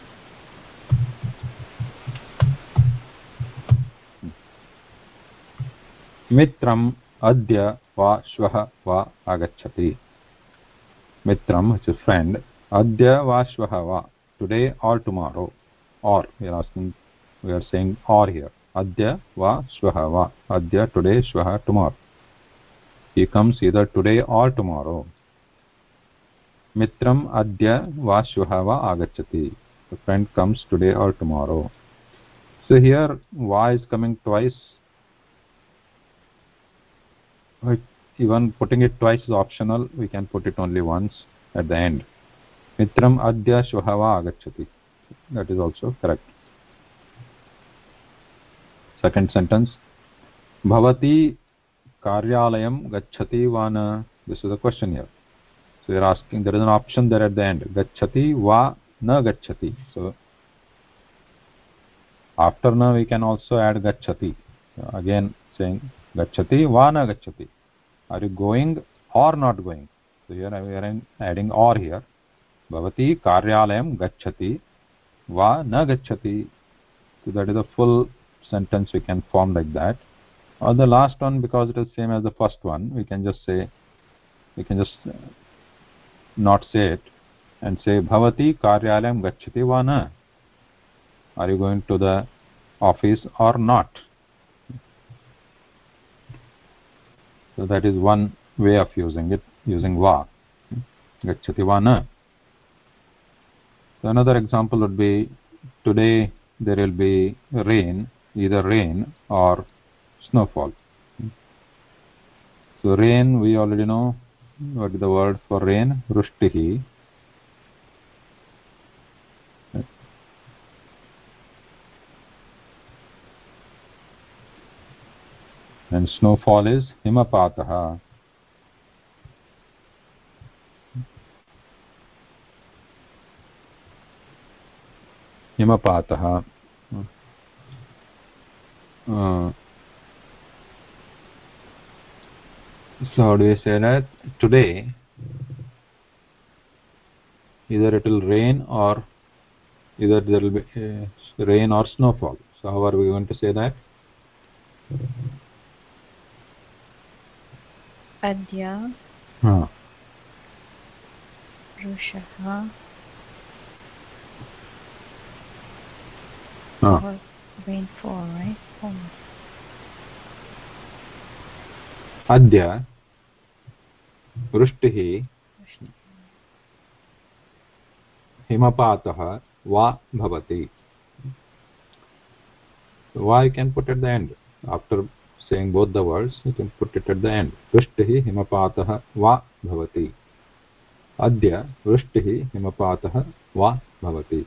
Mitram adya va shvaha va agacchati. Mitram, which is friend, adya va shvaha va, today or tomorrow. Or we are saying or here. Adya va shvaha va. Adya today, shvaha tomorrow. He comes either today or tomorrow. Mitram adya va shvaha va agacchati. The friend comes today or tomorrow. So here va is coming twice. Even putting it twice is optional. We can put it only once at the end. Mitram adya shvaha va agacchati. That is also correct. Second sentence. Bhavati karyalayam gacchati va na. This is the question here. So you are asking, there is an option there at the end. Gacchati va na gacchati. So after na we can also add gacchati. Again saying gacchati va na gacchati. Are you going or not going? So here we are adding or here. Bhavati karyalayam gacchati va na gacchati. So that is a full sentence we can form like that. Or the last one, because it is same as the first one, we can just say, we can just not say it and say bhavati karyalayam gacchati va na. Are you going to the office or not? So that is one way of using it, using va. Gacchati va na. So another example would be today there will be rain, either rain or snowfall. So rain, we already know what is the word for rain, rushtihi. And snowfall is himapataha. Himapataha. So how do we say that? Today, either it will rain or either there will be rain or snowfall. So how are we going to say that? Adya. Rushaha. Rainfall, right? Adya Vrishtihi Himapataha Va Bhavati. So va you can put at the end. After saying both the words, you can put it at the end. Vrishtihi Himapataha Va Bhavati. Adya Vrishtihi Himapataha Va Bhavati.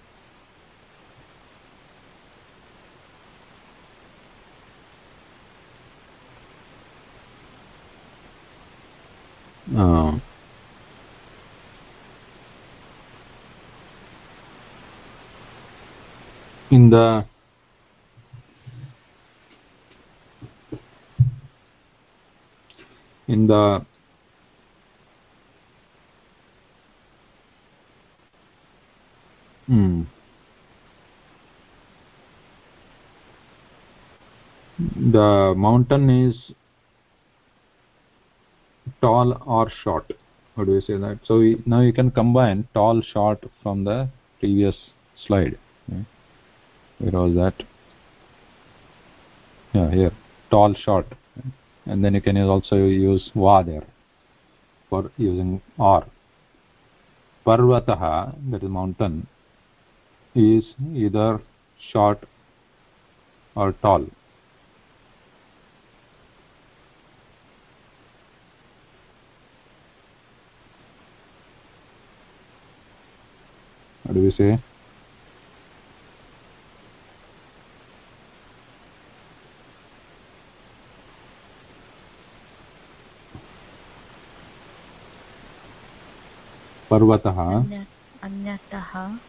In the the mountain is tall or short. How do you say that? So now you can combine tall, short from the previous slide. Okay. Where was that? Yeah, here. Tall, short. Okay. And then you can also use va there for using or. Parvataha, that is mountain, is either short or tall. What do we say? Parvataha. Anyataha.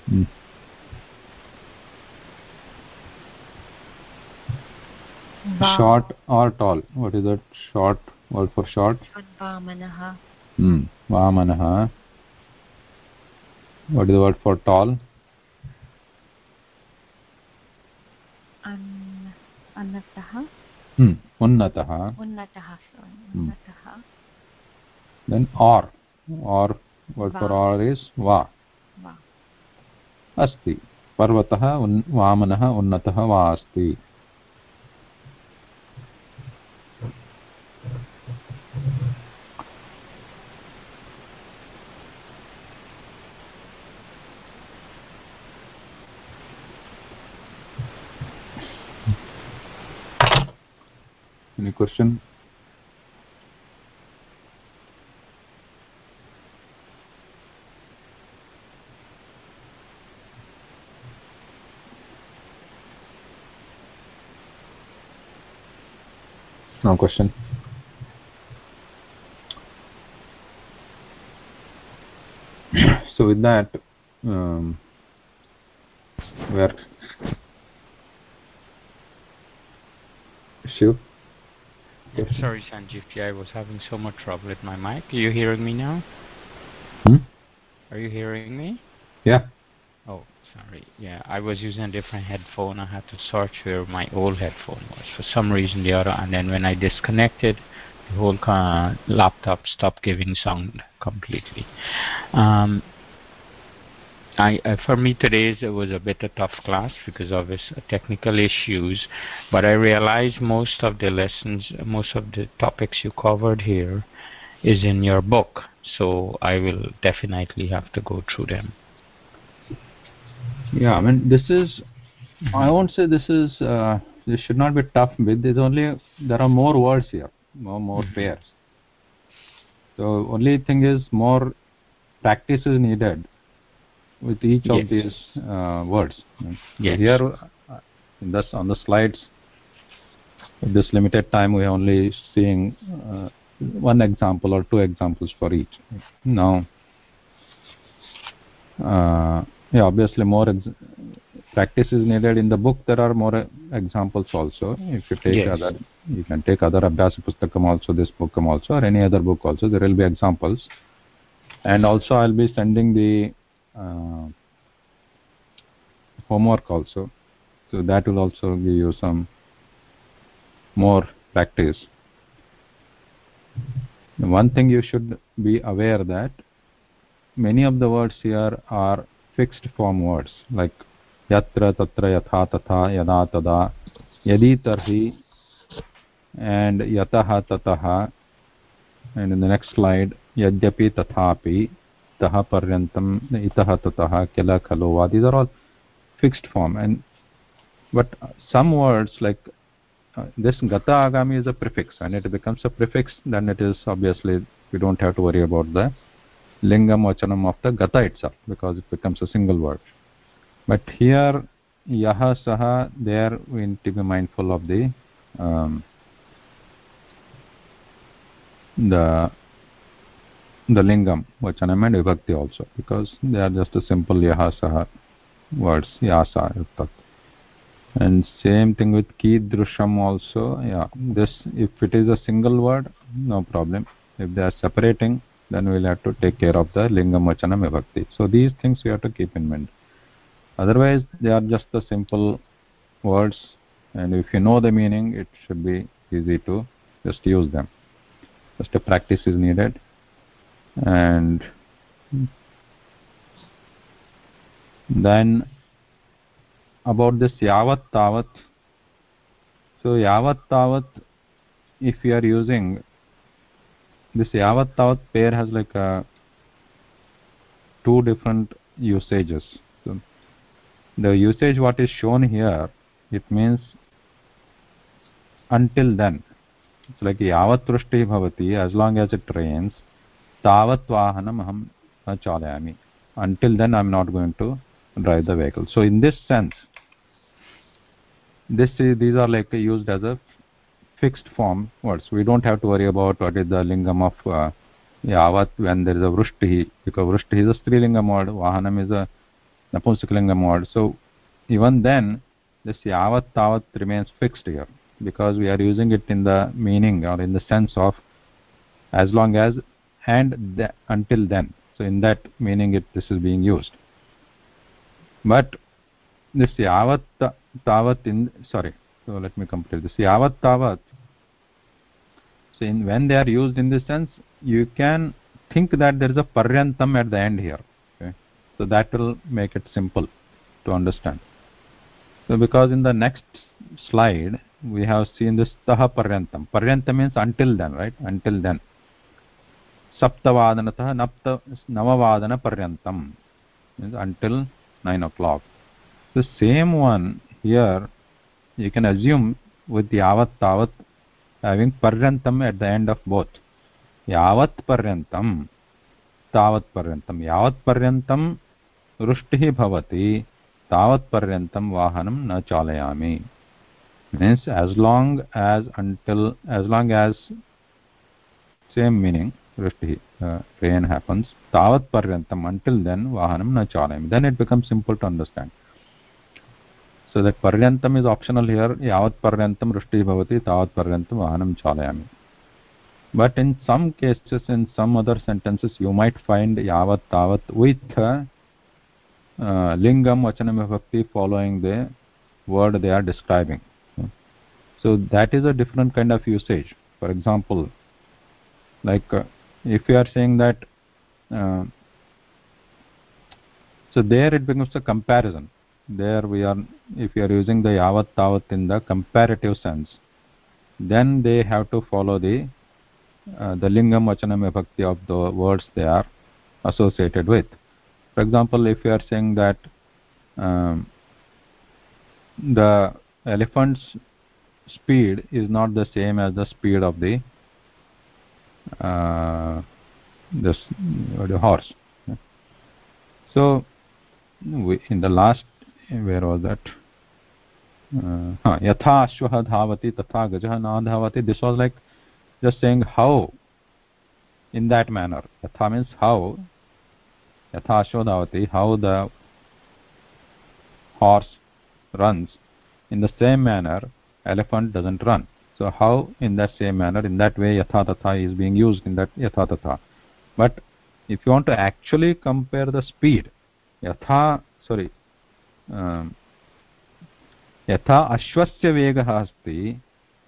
Short or tall? What is that? Short, word for short? Vamanaha. Vamanaha. What is the word for tall? Unnataha. Unnataha. Unnataha, sorry. Unnataha. Then or word for or is va. Asti. Parvataha vamanaha unnataha va asti. Any question? No question. So with that, where Shiv? Sorry, Sanjeevji, I was having so much trouble with my mic. Are you hearing me now? Are you hearing me? Yeah. Oh, sorry. Yeah, I was using a different headphone. I had to search where my old headphone was. For some reason, and then when I disconnected, the whole laptop stopped giving sound completely. For me today it was a bit of tough class because of its technical issues, but I realized most of the lessons, most of the topics you covered here is in your book, so I will definitely have to go through them. Yeah, I mean, this is, I won't say this is, this should not be tough with, there are more words here, more pairs. So only thing is more practice is needed with each of these words. So here, on the slides, with this limited time, we are only seeing one example or two examples for each. Now, obviously more practice is needed. In the book there are more examples also. If you take other, you can take other Abhyasa Pustakam also, this book also, or any other book also, there will be examples. And also I'll be sending the homework also, so that will also give you some more practice. One thing you should be aware that many of the words here are fixed form words, like yatra, tatra, yatha, tatha, yada, tada, yadi, tarhi, and yataha, tataha, and in the next slide, yadyapi, tathapi, taha paryantam, itaha, tataha, kela, khalova. These are all fixed form, but some words like this gata agami is a prefix, and it becomes a prefix, then it is obviously, we don't have to worry about the lingam vachanam of the gata itself, because it becomes a single word. But here yaha, saha, there we need to be mindful of the lingam vachanam and vibhakti also, because they are just a simple yaha, saha words, yasa, tat. And same thing with kidrusham also. This, if it is a single word, no problem. If they are separating, then we'll have to take care of the lingam vachanam vibhakti. So these things we have to keep in mind. Otherwise they are just the simple words, and if you know the meaning, it should be easy to just use them. Just a practice is needed. And then about this yavat tavat. So yavat tavat, if you are using this yavat tavat pair, has like two different usages. So the usage what is shown here, it means until then. It's like yavat vrishti bhavati, as long as it rains, tavat vahanam aham na chalayami. Until then I'm not going to drive the vehicle. So in this sense, these are like used as a fixed form words. We don't have to worry about what is the lingam of yavat when there is a vrishti, because vrishti is a strilingam word, vahanam is a napunsakalinga word. So even then this yavat tavat remains fixed here, because we are using it in the meaning or in the sense of as long as and until then. So in that meaning this is being used. But this yavat tavat so let me complete this. Yavat tavat, so when they are used in this sense, you can think that there is a paryantam at the end here. Okay? So that will make it simple to understand. So because in the next slide we have seen this taha paryantam. Paryantam means until then, right? Until then. Saptavadanatah navavadana paryantam means until 9 o'clock. The same one here you can assume with yavat tavat having paryantam at the end of both. Yavat paryantam, tavat paryantam. Yavat paryantam vrishtihi bhavati, tavat paryantam vahanam na chalayami. Means as long as same meaning, vrishtihi, rain happens, tavat paryantam, until then vahanam na chalayami. Then it becomes simple to understand. So that paryantam is optional here. Yavat paryantam vrishtihi bhavati, tavat paryantam vahanam chalayami. But in some cases, in some other sentences, you might find yavat tavat with lingam vachanam vibhakti following the word they are describing. So that is a different kind of usage. For example, Like if you are saying that, so there it becomes a comparison. There we are, if you are using the yavat tavat in the comparative sense, then they have to follow the lingam vachanam vibhakti of the words they are associated with. For example, if you are saying that the elephant's speed is not the same as the speed of the horse. So in the last, where was that? Yatha ashvah dhavati tatha gajah na dhavati. This was like just saying how, in that manner. Yatha means how. Yatha ashvah dhavati, how the horse runs. In the same manner, elephant doesn't run. So how, in that same manner, in that way, yatha tatha is being used in that yatha tatha. But if you want to actually compare the speed, yatha ashvasya vegah asti,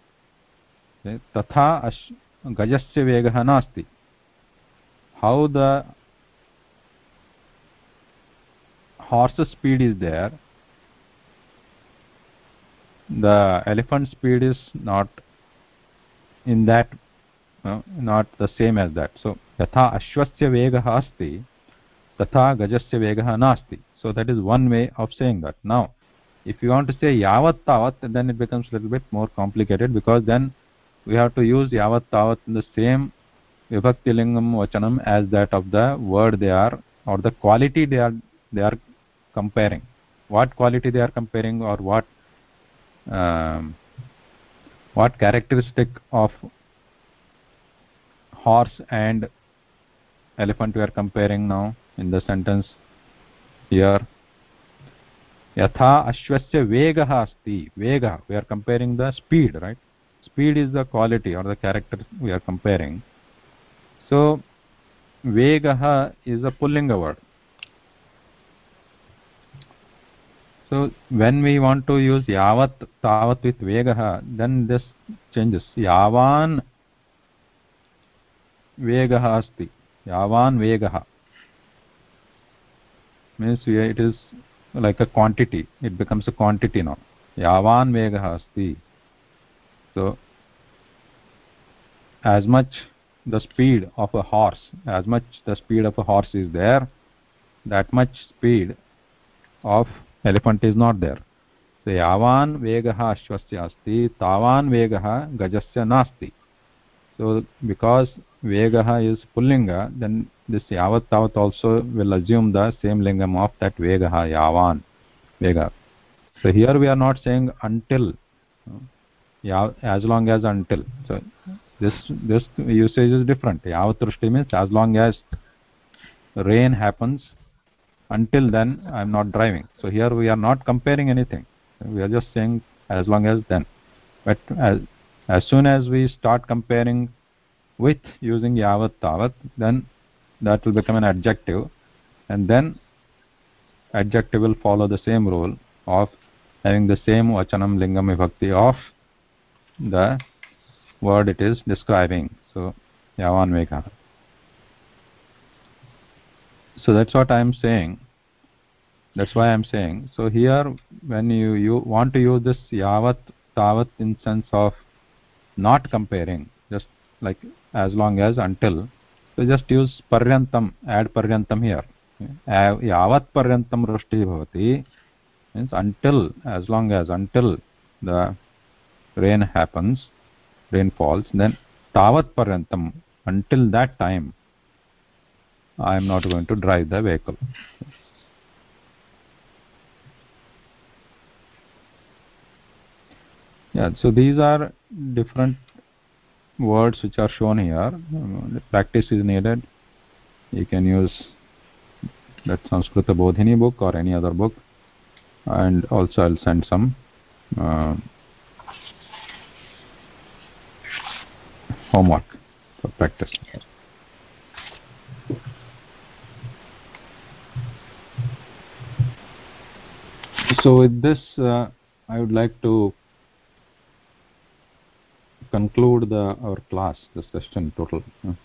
tatha gajasya vegah nasti. How the horse's speed is there, the elephant's speed is not in that, not the same as that. So yatha ashvasya vegah asti tatha gajasya vegah nasti. So that is one way of saying that. Now if you want to say yavat tavat, then it becomes a little bit more complicated, because then we have to use yavat tavat in the same vibhakti lingam vachanam as that of the word they are, or the quality they are comparing. What quality they are comparing, or what characteristic of horse and elephant we are comparing now in the sentence here. Yatha ashvasya vegah asti. Vega, we are comparing the speed, right? Speed is the quality or the character we are comparing. So vegah is a pullinga word. So when we want to use yavat tavat with vegah, then this changes. Yavan vegah asti. Yavan vegah means it is like a quantity. It becomes a quantity now. Yavan vegah asti. So as much the speed of a horse, as much the speed of a horse is there, that much speed of elephant is not there. So yavan vegah ashvasya asti tavan vegah gajasya nasti. So because vegah is pullinga, then this yavat tavat also will assume the same lingam of that vegah, yavan vega. So here we are not saying until, as long as until. So this usage is different. Yavat trushti means as long as rain happens, until then I am not driving. So here we are not comparing anything. We are just saying as long as then. But as soon as we start comparing with using yavat tavat, then that will become an adjective, and then adjective will follow the same rule of having the same vachanam lingam vibhakti of the word it is describing. So yavan vegah. So that's what I am saying. That's why I am saying. So here when you want to use this yavat tavat in sense of not comparing, just like as long as, until, so just use paryantam, add paryantam here. Yavat paryantam rushti bhavati means until, as long as, until the rain happens, rain falls, then tavat paryantam, until that time I am not going to drive the vehicle. Yeah, so these are different words which are shown here. Practice is needed. You can use that Sanskrita Bodhini book or any other book, and also I'll send some homework for practice. So with this I would like to conclude our class, the session total.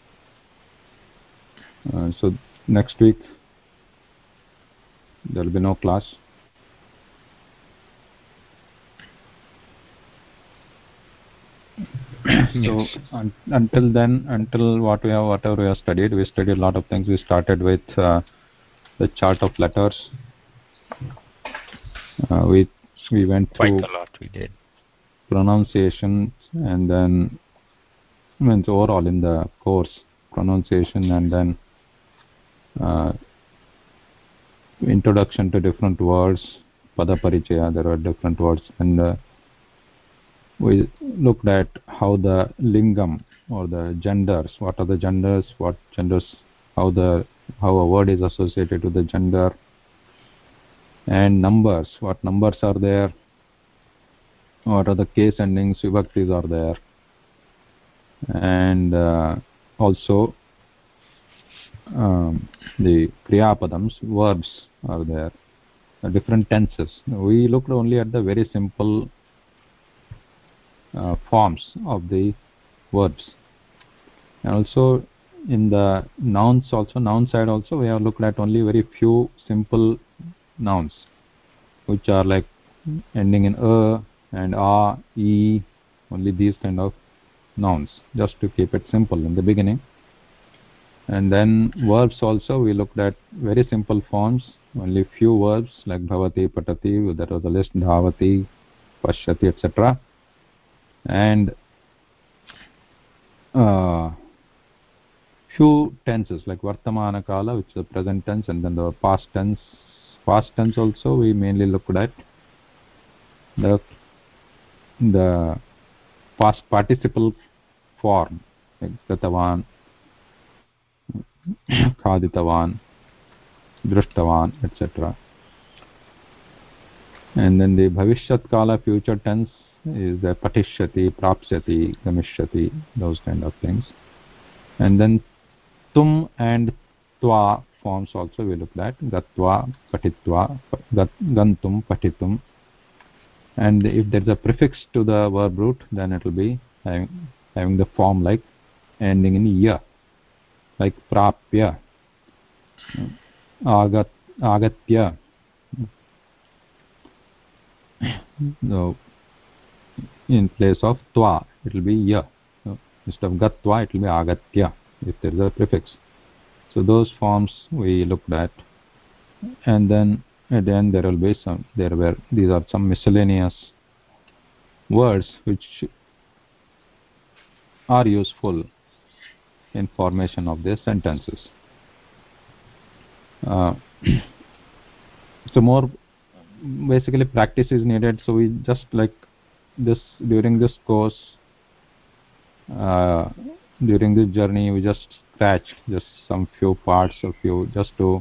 So next week there will be no class. So until then, until whatever we have studied, we studied a lot of things. We started with the chart of letters. We went through quite a lot. We did pronunciation, and then means overall in the course pronunciation, and then introduction to different words, pada parichaya. There are different words, and we looked at how the lingam or the genders, what are the genders, what genders, how a word is associated with the gender, and numbers, what numbers are there, what are the case endings, vibhaktis are there, and also the kriyapadams, verbs are there, different tenses. We looked only at the very simple forms of the verbs, and also in the nouns also, noun side also, we have looked at only very few simple nouns which are like ending in a and a, e, only these kind of nouns, just to keep it simple in the beginning. And then verbs also, we looked at very simple forms, only few verbs like bhavati, patati, that was the list, dhavati, pashyati, etc. And few tenses like vartamana kala, which is the present tense, and then the past tense. Past tense also we mainly looked at the past participle form like gatavan, khaditavan, drishtavan, etc. And then the bhavishyat kala, future tense, is the patishyati, prapsyati, gamishyati, those kind of things. And then tum and twa forms also we looked at, gatva, patitva, gantum, patitum. And if there is a prefix to the verb root, then it will be having the form like ending in ya, like prapya, agatya. So in place of twa, it will be ya. So instead of gatva, it will be agatya if there is a prefix. So those forms we looked at, and then at the end there will be these are some miscellaneous words which are useful in formation of their sentences. So more basically practice is needed. So we just like this during this course, during this journey, we just scratched just some few parts of just to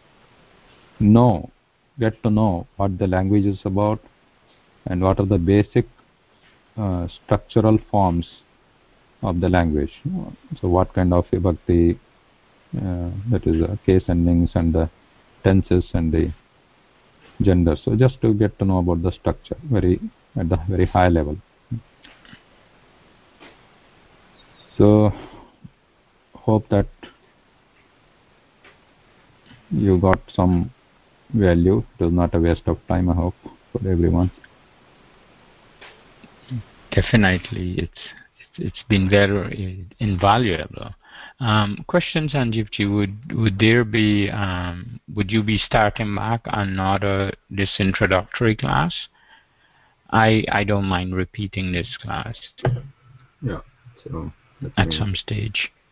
get to know what the language is about and what are the basic structural forms of the language. So what kind of vibhakti, that is case endings and the tenses and the gender. So just to get to know about the structure at the very high level. So hope that you got some value. It was not a waste of time, I hope, for everyone. Definitely, it's been very invaluable. Questions, Sanjeevji, would you be starting back another this introductory class? I don't mind repeating this class. Yeah. So at some stage.